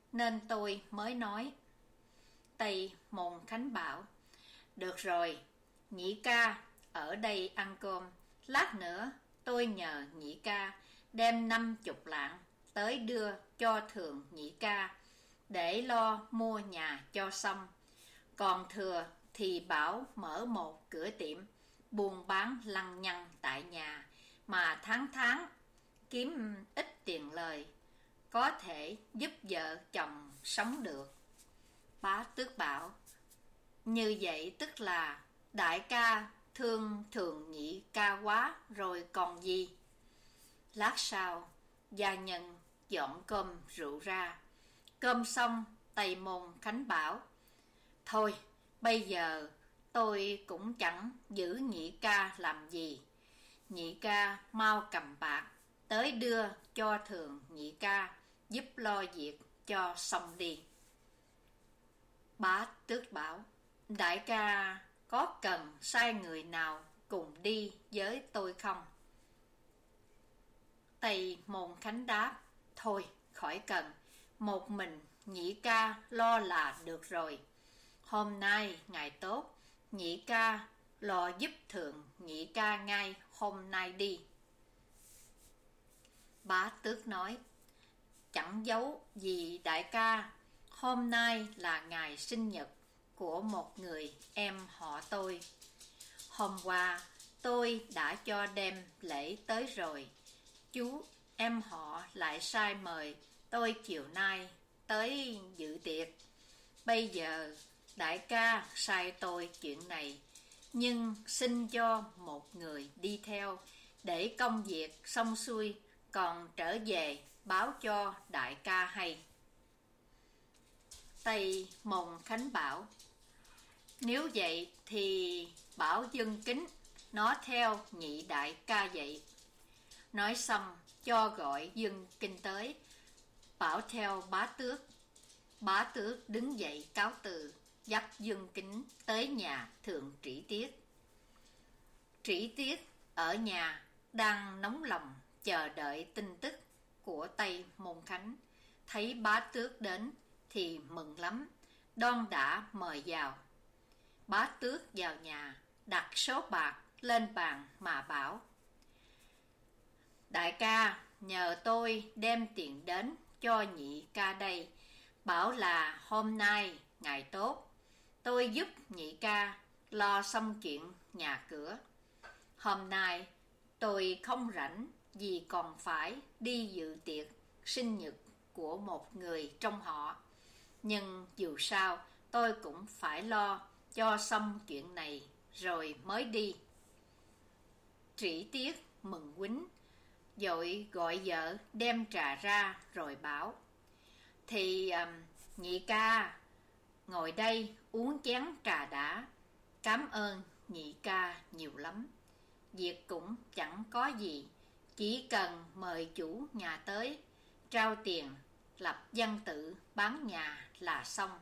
S1: nên tôi mới nói. Tây Môn Khánh bảo, được rồi, nhị ca ở đây ăn cơm, lát nữa tôi nhờ nhị ca đem năm chục lạng tới đưa cho thường nhị ca để lo mua nhà cho xong. Còn thừa thì bảo mở một cửa tiệm buôn bán lăng nhăng tại nhà, mà tháng tháng kiếm ít tiền lời, có thể giúp vợ chồng sống được. Bá Tước bảo, như vậy tức là đại ca thương thường nhị ca quá rồi còn gì. Lát sau, gia nhân dọn cơm rượu ra. Cơm xong, Tây Môn Khánh bảo, thôi, bây giờ tôi cũng chẳng giữ nhị ca làm gì. Nhị ca mau cầm bạc tới đưa cho thường nhị ca giúp lo việc cho xong đi. Bá Tước bảo, đại ca có cần sai người nào cùng đi với tôi không? Tây Môn Khánh đáp, thôi khỏi cần, một mình nhị ca lo là được rồi. Hôm nay ngày tốt, nhị ca lo giúp thường nhị ca ngay hôm nay đi. Bá Tước nói, chẳng giấu gì đại ca, hôm nay là ngày sinh nhật của một người em họ tôi. Hôm qua tôi đã cho đem lễ tới rồi, chú em họ lại sai mời tôi chiều nay tới dự tiệc. Bây giờ đại ca sai tôi chuyện này, nhưng xin cho một người đi theo để công việc xong xuôi, còn trở về báo cho đại ca hay. Tây Môn Khánh bảo, nếu vậy thì bảo Dân Kính nó theo nhị đại ca vậy. Nói xong cho gọi Dân Kinh tới, bảo theo Bá Tước. Bá Tước đứng dậy cáo từ, dắt Dân Kính tới nhà thượng Trĩ Tiết. Trĩ Tiết ở nhà đang nóng lòng chờ đợi tin tức của Tây Môn Khánh. Thấy Bá Tước đến thì mừng lắm, đon đã mời vào. Bá Tước vào nhà, đặt số bạc lên bàn mà bảo, đại ca nhờ tôi đem tiền đến cho nhị ca đây, bảo là hôm nay ngày tốt, tôi giúp nhị ca lo xong chuyện nhà cửa. Hôm nay tôi không rảnh vì còn phải đi dự tiệc sinh nhật của một người trong họ, nhưng dù sao tôi cũng phải lo cho xong chuyện này rồi mới đi. Trĩ Tiết mừng quýnh, vội gọi vợ đem trà ra rồi bảo, thì um, nhị ca ngồi đây uống chén trà đã, cảm ơn nhị ca nhiều lắm. Việc cũng chẳng có gì, chỉ cần mời chủ nhà tới, trao tiền, lập văn tự bán nhà là xong.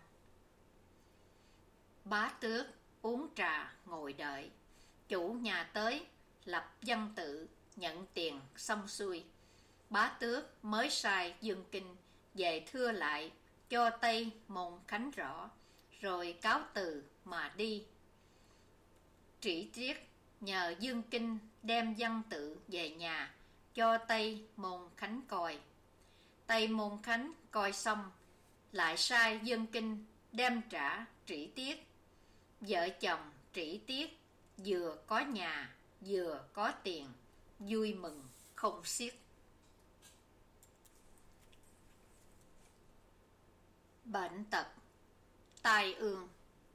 S1: Bá Tước uống trà ngồi đợi. Chủ nhà tới, lập văn tự, nhận tiền xong xuôi. Bá Tước mới sai Dương Kinh về thưa lại cho Tây Môn Khánh rõ, rồi cáo từ mà đi. Trĩ Tiết nhờ Dương Kinh đem văn tự về nhà cho Tây Môn Khánh coi. Tây Môn Khánh coi xong, lại sai Dương Kinh đem trả Trĩ Tiết. Vợ chồng Trĩ Tiết vừa có nhà vừa có tiền, vui mừng không xiết. Bệnh tật, tai ương.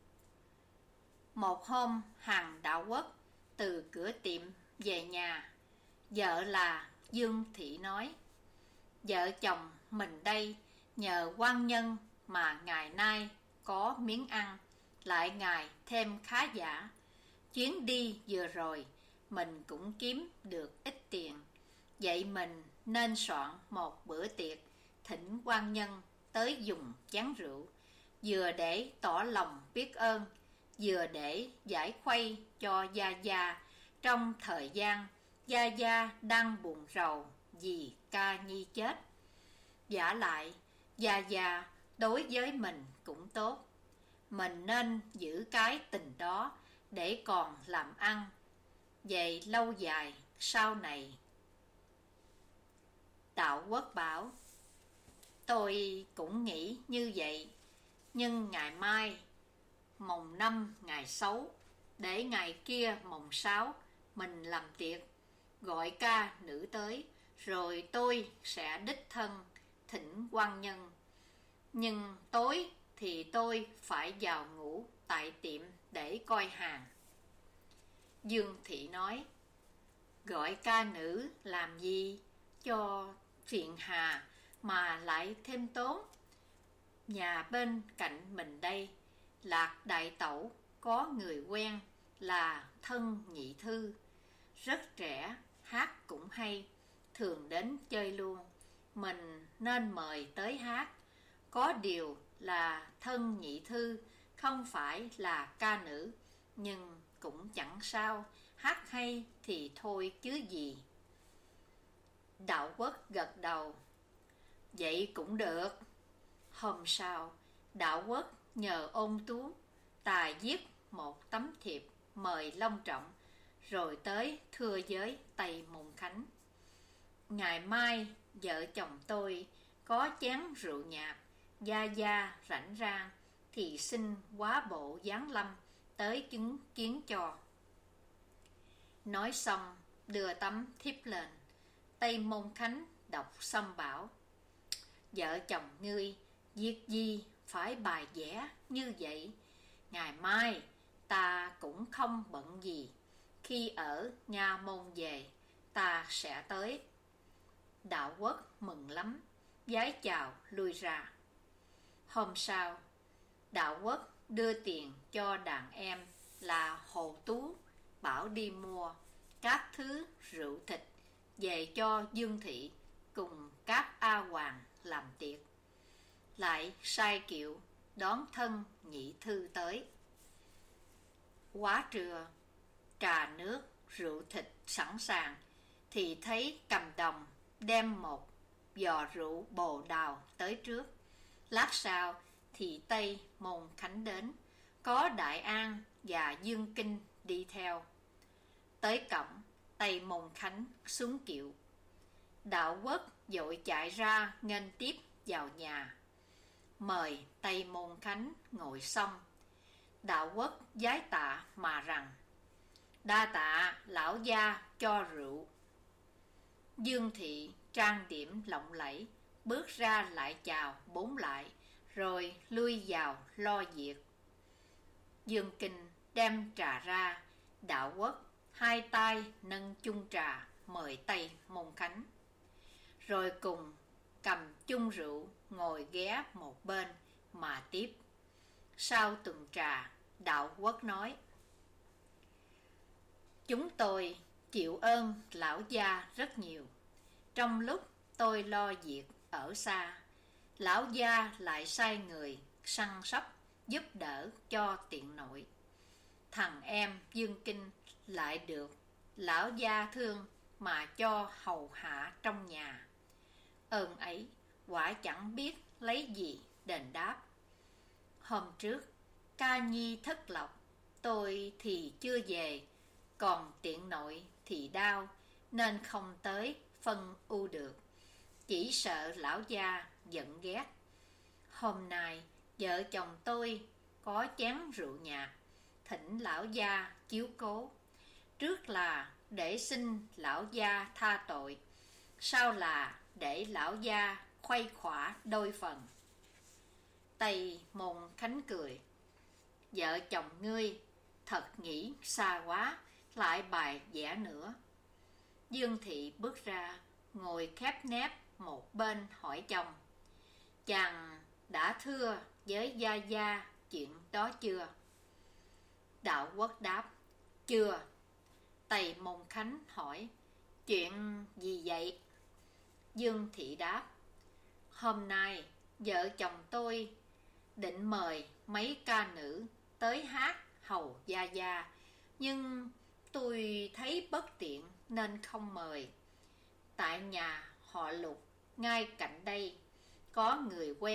S1: Một hôm Hằng Đạo Quốc từ cửa tiệm về nhà, vợ là Dương Thị nói, vợ chồng mình đây nhờ quan nhân mà ngày nay có miếng ăn, lại ngày thêm khá giả. Chuyến đi vừa rồi mình cũng kiếm được ít tiền, vậy mình nên soạn một bữa tiệc thỉnh quan nhân tới dùng chén rượu, vừa để tỏ lòng biết ơn, vừa để giải khuây cho Gia Gia trong thời gian Gia Gia đang buồn rầu vì ca nhi chết. Vả lại Gia Gia đối với mình cũng tốt. Mình nên giữ cái tình đó để còn làm ăn về lâu dài sau này. Đạo Quốc bảo: tôi cũng nghĩ như vậy, nhưng ngày mai mồng năm ngày xấu, để ngày kia mồng sáu mình làm tiệc, gọi ca nữ tới, rồi tôi sẽ đích thân thỉnh quan nhân. Nhưng tối thì tôi phải vào ngủ tại tiệm để coi hàng. Dương Thị nói: gọi ca nữ làm gì cho phiền hà mà lại thêm tốn. Nhà bên cạnh mình đây, Lạc đại tẩu có người quen là thân nhị thư, rất trẻ, hát cũng hay, thường đến chơi luôn. Mình nên mời tới hát. Có điều là thân nhị thư không phải là ca nữ, nhưng cũng chẳng sao, hát hay thì thôi chứ gì. Đạo Quốc gật đầu: vậy cũng được. Hôm sau, Đạo Quốc nhờ Ôn Tú tài viết một tấm thiệp mời long trọng, rồi tới thưa với Tây Môn Khánh: ngày mai vợ chồng tôi có chén rượu nhạt, gia gia rảnh rang, thì xin quá bộ giáng lâm tới chứng kiến cho. Nói xong đưa tấm thiếp lên. Tây Môn Khánh đọc xong bảo: vợ chồng ngươi việc gì phải bài vẽ như vậy. Ngày mai ta cũng không bận gì, khi ở Nha Môn về ta sẽ tới. Đạo Quốc mừng lắm, vái chào lui ra. Hôm sau, Đạo Quốc đưa tiền cho đàn em là Hồ Tú, bảo đi mua các thứ rượu thịt về cho Dương Thị cùng các A Hoàng làm tiệc, lại sai kiệu đón thân nhị thư tới. Quá trưa, trà nước rượu thịt sẵn sàng, thì thấy Cầm Đồng đem một giò rượu bồ đào tới trước. Lát sau thì Tây Môn Khánh đến, có Đại An và Dương Kinh đi theo. Tới cổng, Tây Môn Khánh xuống kiệu. Đạo Quốc vội chạy ra nghênh tiếp vào nhà, mời Tây Môn Khánh ngồi xong. Đạo Quốc vái tạ mà rằng: đa tạ lão gia cho rượu. Dương Thị trang điểm lộng lẫy, bước ra lại chào bốn lại, rồi lui vào lo việc. Dương Kinh đem trà ra, Đạo Quốc hai tay nâng chung trà mời Tây Môn Khánh, rồi cùng cầm chung rượu ngồi ghé một bên mà tiếp. Sau tuần trà, Đạo Quốc nói: chúng tôi chịu ơn lão gia rất nhiều. Trong lúc tôi lo việc ở xa, lão gia lại sai người săn sóc giúp đỡ cho tiện nội. Thằng em Dương Kinh lại được lão gia thương mà cho hầu hạ trong nhà. Ơn ấy quả chẳng biết lấy gì đền đáp. Hôm trước ca nhi thất lộc, tôi thì chưa về, còn tiện nội thì đau, nên không tới phân ưu được. Chỉ sợ lão gia giận ghét. Hôm nay vợ chồng tôi có chén rượu nhạt, thỉnh lão gia chiếu cố. Trước là để xin lão gia tha tội, sau là để lão gia khuây khỏa đôi phần. Tây Môn Khánh cười: vợ chồng ngươi thật nghĩ xa quá, lại bài vẽ nữa. Dương Thị bước ra, ngồi khép nép một bên hỏi chồng: chàng đã thưa với gia gia chuyện đó chưa? Đạo Quốc đáp: chưa. Tây Môn Khánh hỏi: chuyện gì vậy? Dương Thị đáp: hôm nay vợ chồng tôi định mời mấy ca nữ tới hát hầu gia gia, nhưng tôi thấy bất tiện nên không mời. Tại nhà họ Lục ngay cạnh đây có người quen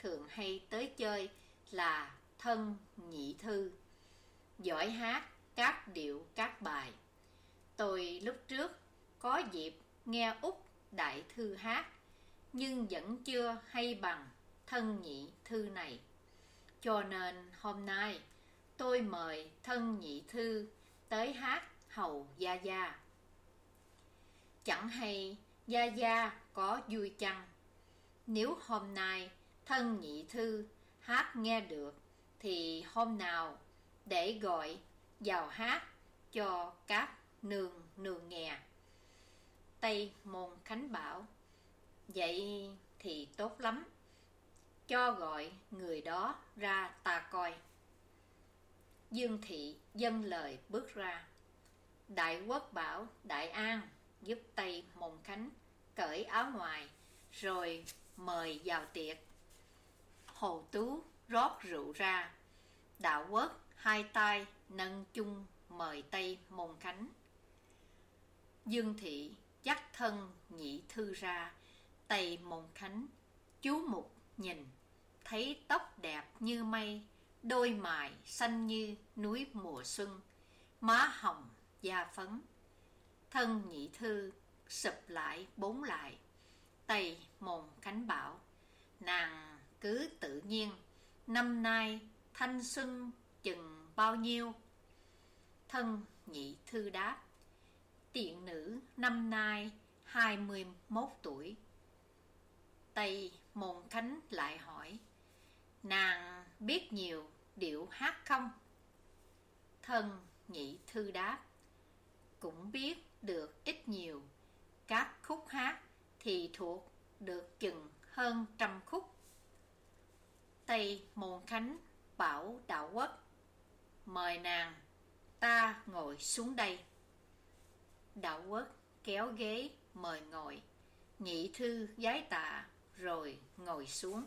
S1: thường hay tới chơi là Thân Nhị Thư, giỏi hát các điệu các bài. Tôi lúc trước có dịp nghe Út Đại Thư hát, nhưng vẫn chưa hay bằng Thân Nhị Thư này. Cho nên hôm nay tôi mời Thân Nhị Thư tới hát hầu Gia Gia. Chẳng hay Gia Gia có vui chăng? Nếu hôm nay Thân Nhị Thư hát nghe được, thì hôm nào để gọi vào hát cho các nương nương nghe. Tây Môn Khánh bảo: vậy thì tốt lắm, cho gọi người đó ra ta coi. Dương Thị dâng lời bước ra. Đại Quốc bảo Đại An giúp Tây Môn Khánh cởi áo ngoài, rồi mời vào tiệc. Hồ Tú rót rượu ra. Đạo Quốc hai tay nâng chung mời Tây Môn Khánh. Dương Thị dắt Thân Nhị Thư ra. Tây Môn Khánh chú mục nhìn, thấy tóc đẹp như mây, đôi mày xanh như núi mùa xuân, má hồng da phấn. Thân Nhị Thư sụp lại bốn lại. Tây Môn Khánh bảo: nàng cứ tự nhiên, năm nay thanh xuân chừng bao nhiêu? Thân Nhị Thư đáp: tiện nữ năm nay hai mươi mốt tuổi. Tây Môn Khánh lại hỏi: nàng biết nhiều điệu hát không? Thân Nhị Thư đáp: cũng biết được ít nhiều, các khúc hát thì thuộc được chừng hơn trăm khúc. Tây Môn Khánh bảo Đạo Quốc: mời nàng ta ngồi xuống đây. Đạo Quốc kéo ghế mời ngồi. Nhị Thư vái tạ rồi ngồi xuống.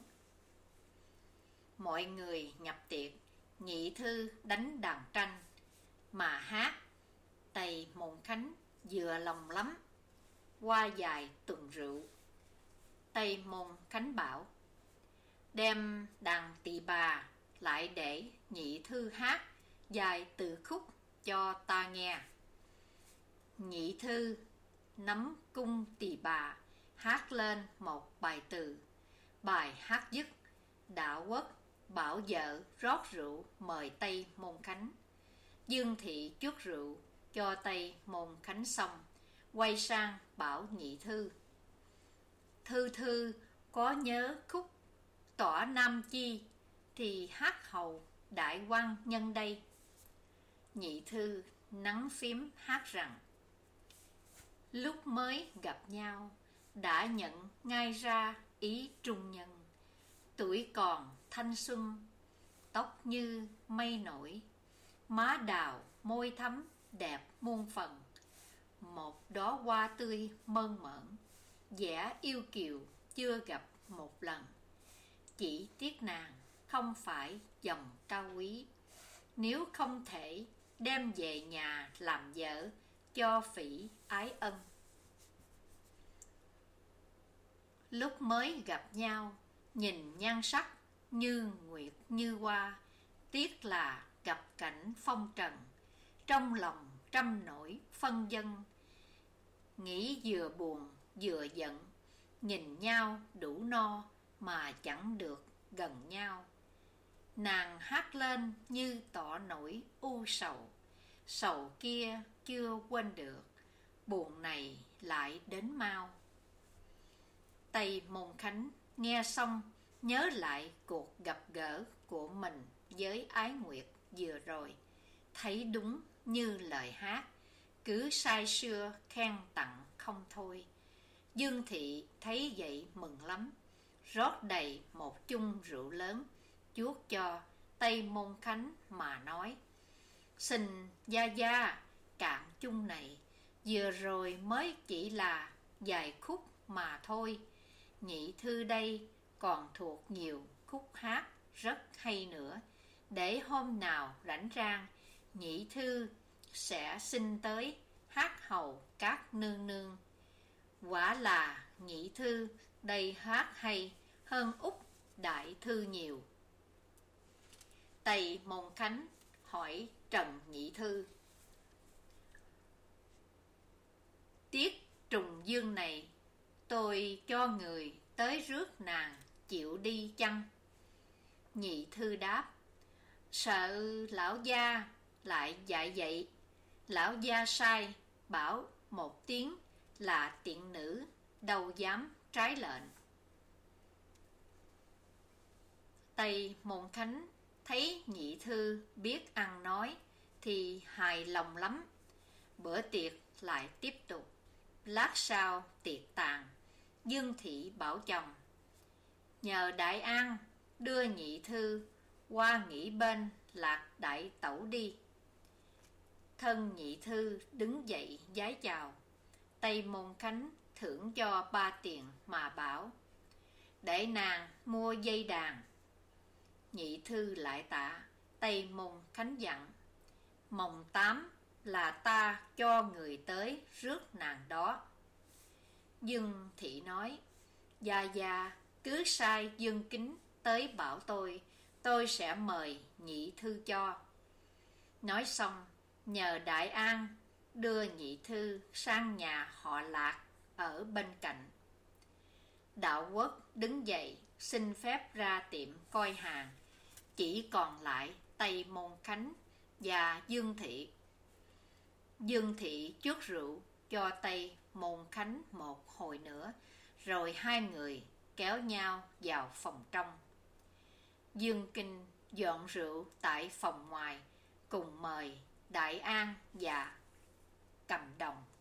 S1: Mọi người nhập tiệc. Nhị Thư đánh đàn tranh mà hát. Tây Môn Khánh vừa lòng lắm. Qua vài tuần rượu, Tây Môn Khánh bảo: đem đàn tỳ bà lại để Nhị Thư hát vài từ khúc cho ta nghe. Nhị Thư nắm cung tỳ bà hát lên một bài từ. Bài hát dứt, Đạo Quốc bảo vợ rót rượu mời Tây Môn Khánh. Dương Thị chuốc rượu cho Tây Môn Khánh xong, quay sang bảo Nhị Thư: Thư Thư có nhớ khúc Tỏa Nam Chi thì hát hầu đại quan nhân đây. Nhị Thư nắng phím hát rằng: lúc mới gặp nhau đã nhận ngay ra ý trung nhân, tuổi còn thanh xuân, tóc như mây nổi, má đào môi thắm đẹp muôn phần, một đóa hoa tươi mơn mởn, vẻ yêu kiều chưa gặp một lần. Chỉ tiếc nàng không phải dòng cao quý, nếu không thể đem về nhà làm vợ cho Phỉ ái ân. Lúc mới gặp nhau, nhìn nhan sắc như nguyệt như hoa, tiếc là gặp cảnh phong trần, trong lòng trăm nỗi phân vân. Nghĩ vừa buồn vừa giận, nhìn nhau đủ no mà chẳng được gần nhau. Nàng hát lên như tỏ nỗi u sầu, sầu kia chưa quên được, buồn này lại đến mau. Tây Môn Khánh nghe xong nhớ lại cuộc gặp gỡ của mình với Ái Nguyệt vừa rồi, thấy đúng như lời hát, cứ say sưa khen tặng không thôi. Dương Thị thấy vậy mừng lắm, rót đầy một chung rượu lớn, chuốc cho Tây Môn Khánh mà nói: xin gia gia cạn chung này, vừa rồi mới chỉ là vài khúc mà thôi. Nhị Thư đây còn thuộc nhiều khúc hát rất hay nữa, để hôm nào rảnh rang Nhị Thư sẽ xin tới hát hầu các nương nương. Quả là Nhị Thư đây hát hay hơn Út đại thư nhiều. Tây Môn Khánh hỏi Trần Nhị Thư: Tiết trùng dương này, tôi cho người tới rước nàng chịu đi chăng? Nhị Thư đáp: Sợ lão gia lại dạy vậy. Lão gia sai bảo một tiếng là tiện nữ, đâu dám trái lệnh. Tây Môn Khánh thấy Nhị Thư biết ăn nói thì hài lòng lắm. Bữa tiệc lại tiếp tục. Lát sau tiệc tàn, Dương Thị bảo chồng: Nhờ Đại An đưa Nhị Thư qua nghỉ bên Lạc Đại Tẩu đi. Thân Nhị Thư đứng dậy vái chào. Tây Môn Khánh thưởng cho ba tiền mà bảo: Để nàng mua dây đàn. Nhị Thư lại tạ. Tây Môn Khánh dặn: Mồng tám là ta cho người tới rước nàng đó. Dương Thị nói: Gia Gia cứ sai Dương Kính tới bảo tôi, tôi sẽ mời Nhị Thư cho. Nói xong, nhờ Đại An đưa Nhị Thư sang nhà họ Lạc ở bên cạnh. Đạo Quốc đứng dậy xin phép ra tiệm coi hàng. Chỉ còn lại Tây Môn Khánh và Dương Thị. Dương Thị chuốc rượu cho Tây Môn Khánh một hồi nữa, rồi hai người kéo nhau vào phòng trong. Dương Kinh dọn rượu tại phòng ngoài, cùng mời Đại An và Cầm Đồng.